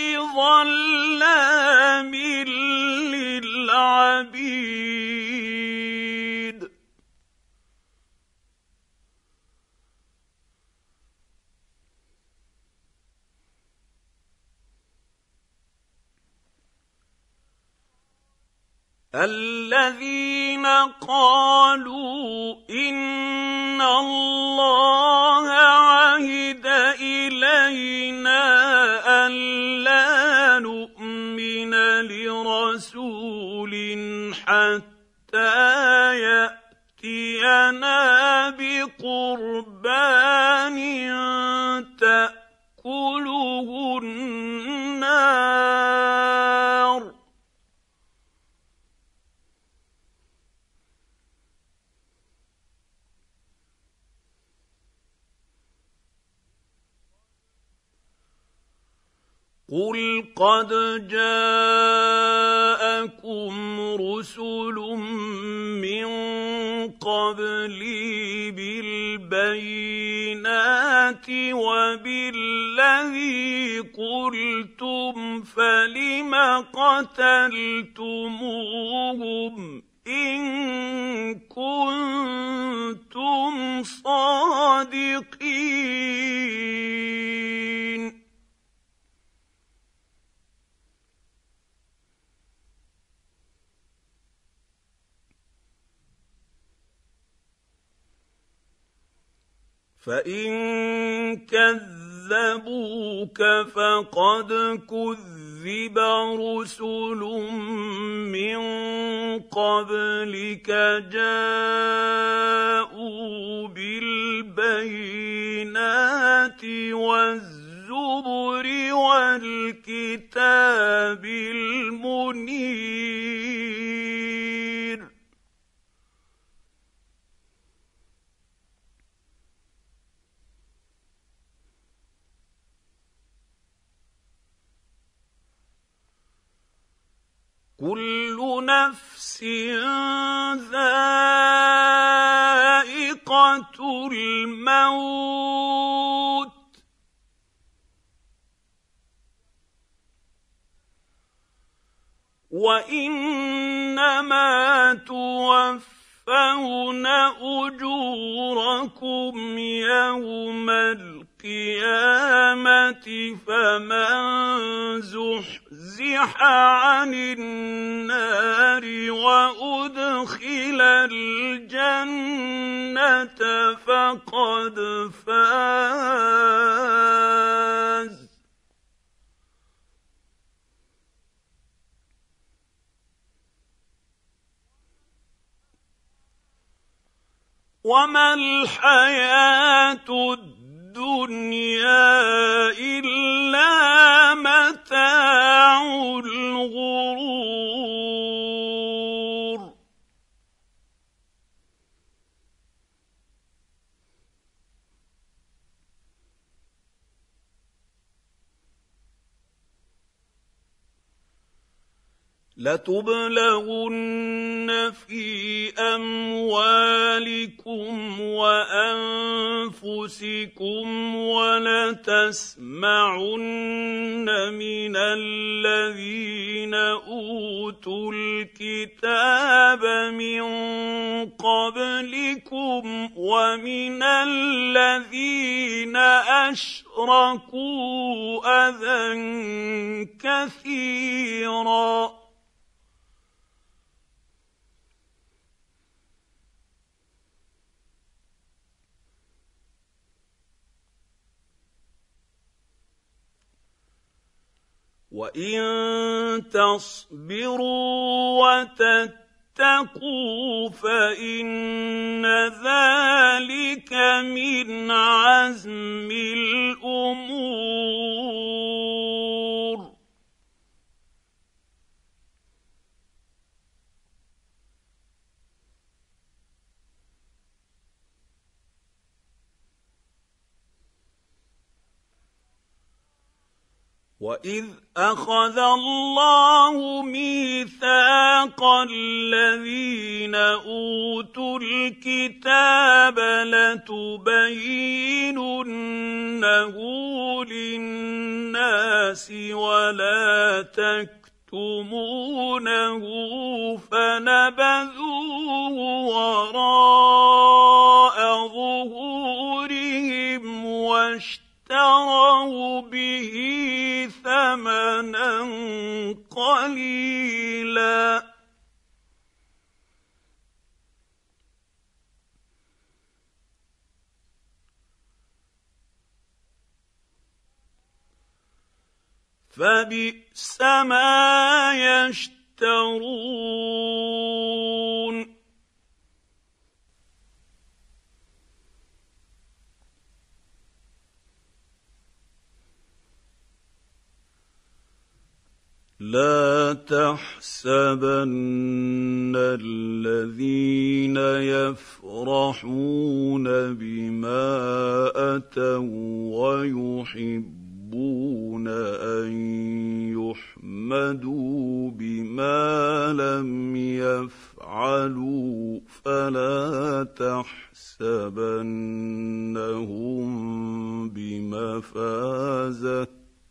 Speaker 1: بظلام للعبيد الذين قالوا إن الله عهد إلينا ألا نؤمن لرسول حتى يأتينا بقربان تأكله النار قل قد جاءكم رسل قبلي بالبينات وبالذي قلتم فلم قتلتموهم إن كنتم صادقين فإن كذبوك فقد كذب رسل من قبلك جاءوا بالبينات والزبر والكتاب المنير كل نفس ذائقة الموت وإنما توفون أجوركم يوم القيامة فمن زحزح عن النار وأدخل الجنة فقد فاز وما الحياة الدنيا إلا متاع الغرور لتبلغن في أموالكم وأنفسكم ولتسمعن من الذين أوتوا الكتاب من قبلكم ومن الذين أشركوا أذى كثيرا وَإِن تَصْبِرُوا وَتَتَّقُوا فَإِنَّ ذَلِكَ مِنْ عَزْمِ الْأُمُورِ وَإِذْ أَخَذَ اللَّهُ مِيثَاقَ الَّذِينَ أُوتُوا الْكِتَابَ لَتُبَيِّنُنَّهُ لِلنَّاسِ وَلَا تَكْتُمُونَهُ فَنَبَذُوهُ وَرَاءَ ظُهُورِهِمْ وَاشْتَرَوْا بِهِ ثَمَنًا قَلِيلًا فَبِئْسَ مَا يَشْتَرُونَ لا تحسبن الذين يفرحون بما أتوا ويحبون أن يحمدوا بما لم يفعلوا فلا تحسبنهم بمفازة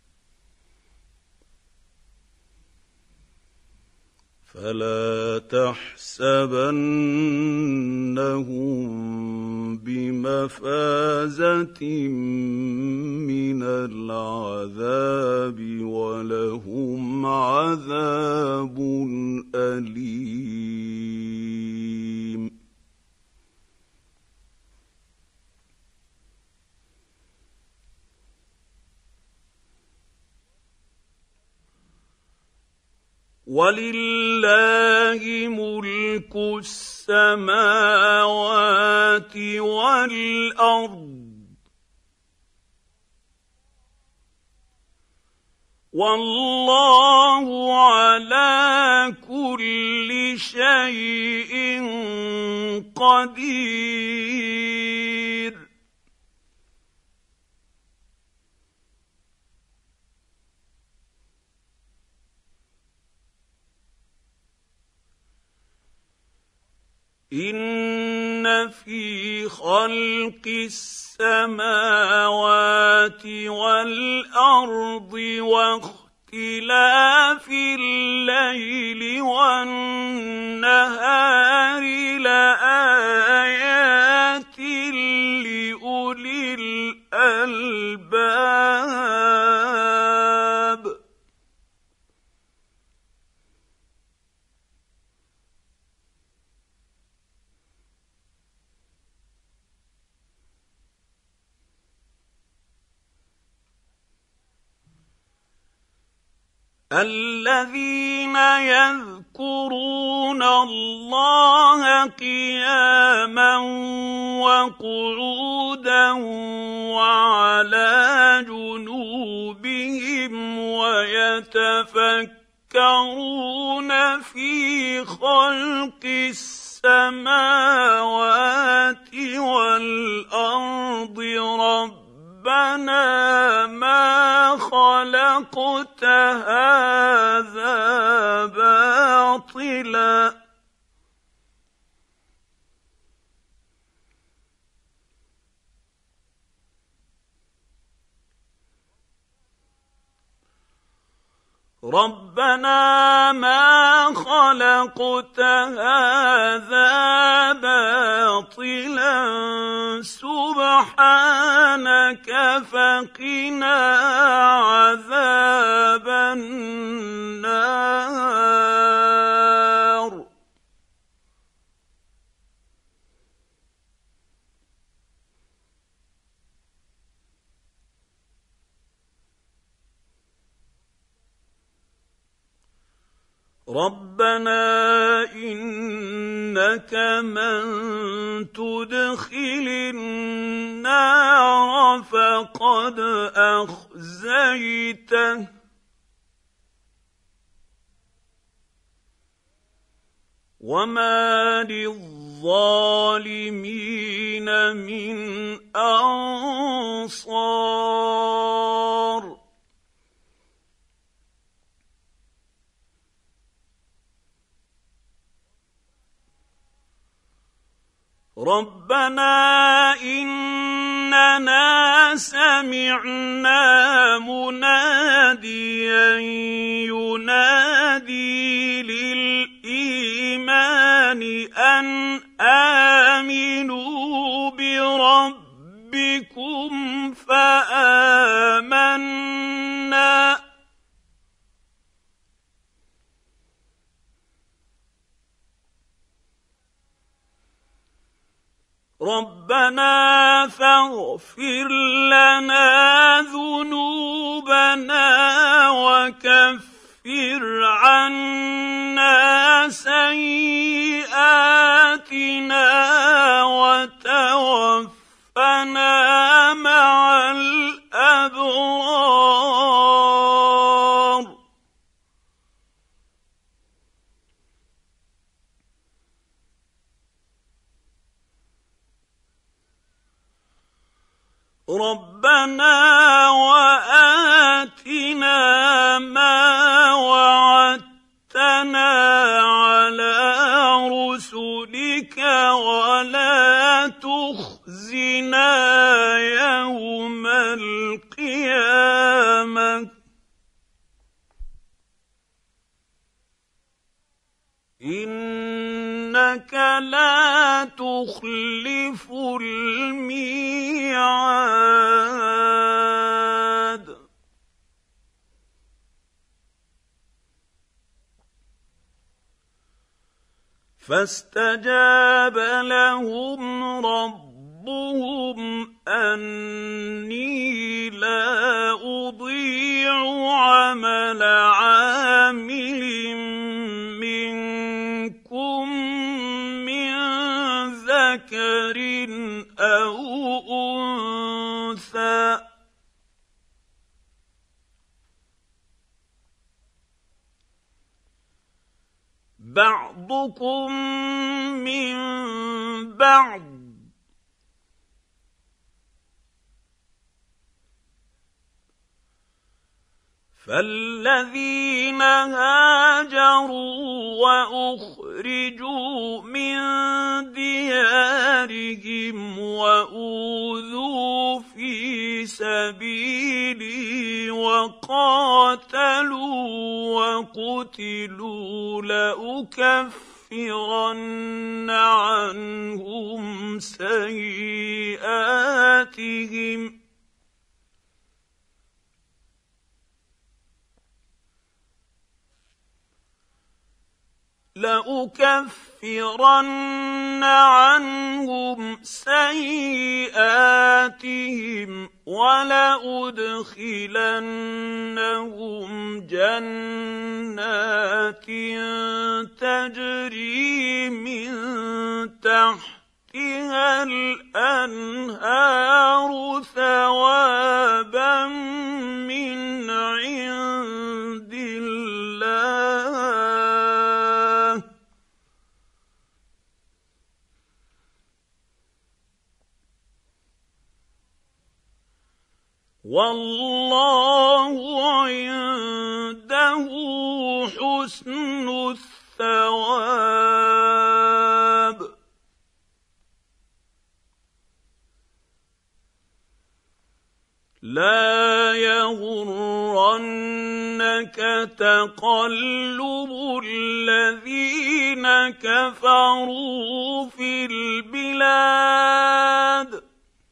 Speaker 1: فلا تحسبنهم بمفازة من العذاب ولهم عذاب أليم. ولله ملك السماوات والأرض والله على كل شيء قدير. إن في خلق السماوات والأرض واختلاف الليل والنهار لآيات لأولي الألباب. الذين يذكرون الله قياما وقعودا وعلى جنوبهم ويتفكرون في خلق السماوات والأرض ربنا ما خلقت هذا باطلا ربنا ما خلقت هذا باطلا سبحانك فقنا عذاب النار. ربنا إنك من تدخل النار فقد أخزيته وما للظالمين من أنصار. ربنا إننا سمعنا مناديا ينادي للإيمان أن آمنوا بربكم فآمنا ربنا فاغفر لنا ذنوبنا وكفر عنا سيئاتنا وتوفنا مع الأبرار. ربنا وآتنا ما وعدتنا على رسلك ولا تخزنا يوم القيامة إنك لا تخلف الميعاد فاستجاب لهم ربهم أني لا أضيع عمل عامل منكم من ذكر أو أنثى بعضكم من بعض فالذين هاجروا وأخرجوا من ديارهم وأوذوا في سبيلي وقاتلوا وقتلوا لأكفرن عنهم سيئاتهم لأكفرن عنهم سيئاتهم ولأدخلنهم جنات تجري من تحتها الأنهار ثوابا من عند الله والله عنده حسن الثواب لا يغرنك تقلب الذين كفروا في البلاد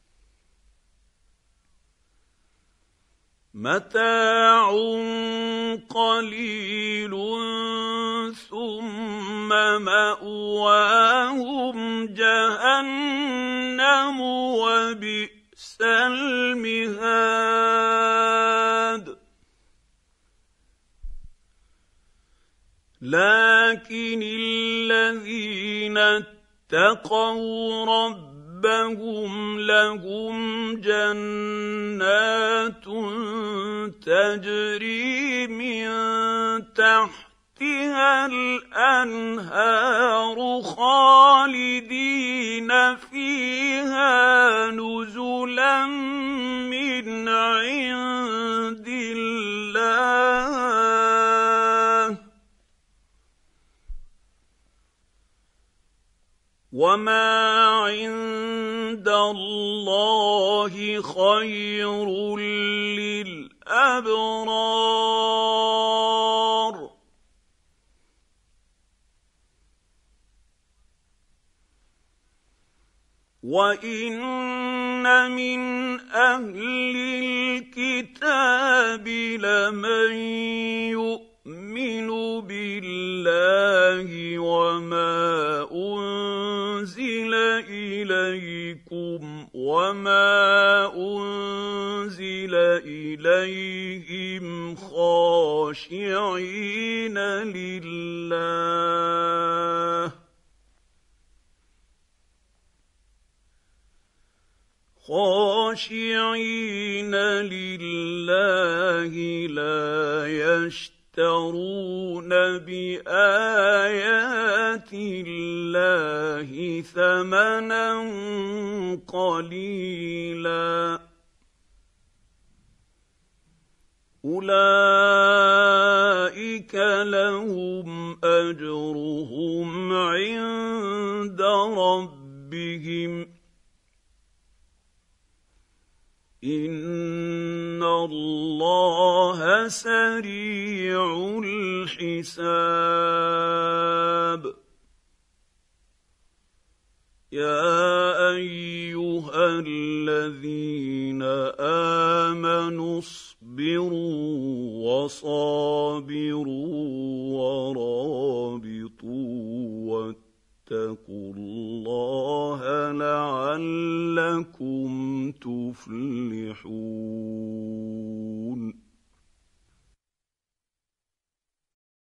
Speaker 1: متاع قليل ثم مأواهم جهنم وبئس المهاد لكن الذين اتقوا ربهم ربهم لهم جنات تجري من تحتها الأنهار خالدين فيها نزلا من عند الله وما عند الله خير للأبرار وإن من أهل الكتاب لمن يؤمن بالله وما أنزل إليكم وما أنزل إليهم خاشعين لله خاشعين لله لا يشترون بآيات الله ثمنا قليلا أولئك لهم أجرهم عند ربهم ربهم ان الله سريع الحساب يا ايها الذين امنوا اصبروا وصابروا ورابطوا واتقوا الله لعلكم تفلحون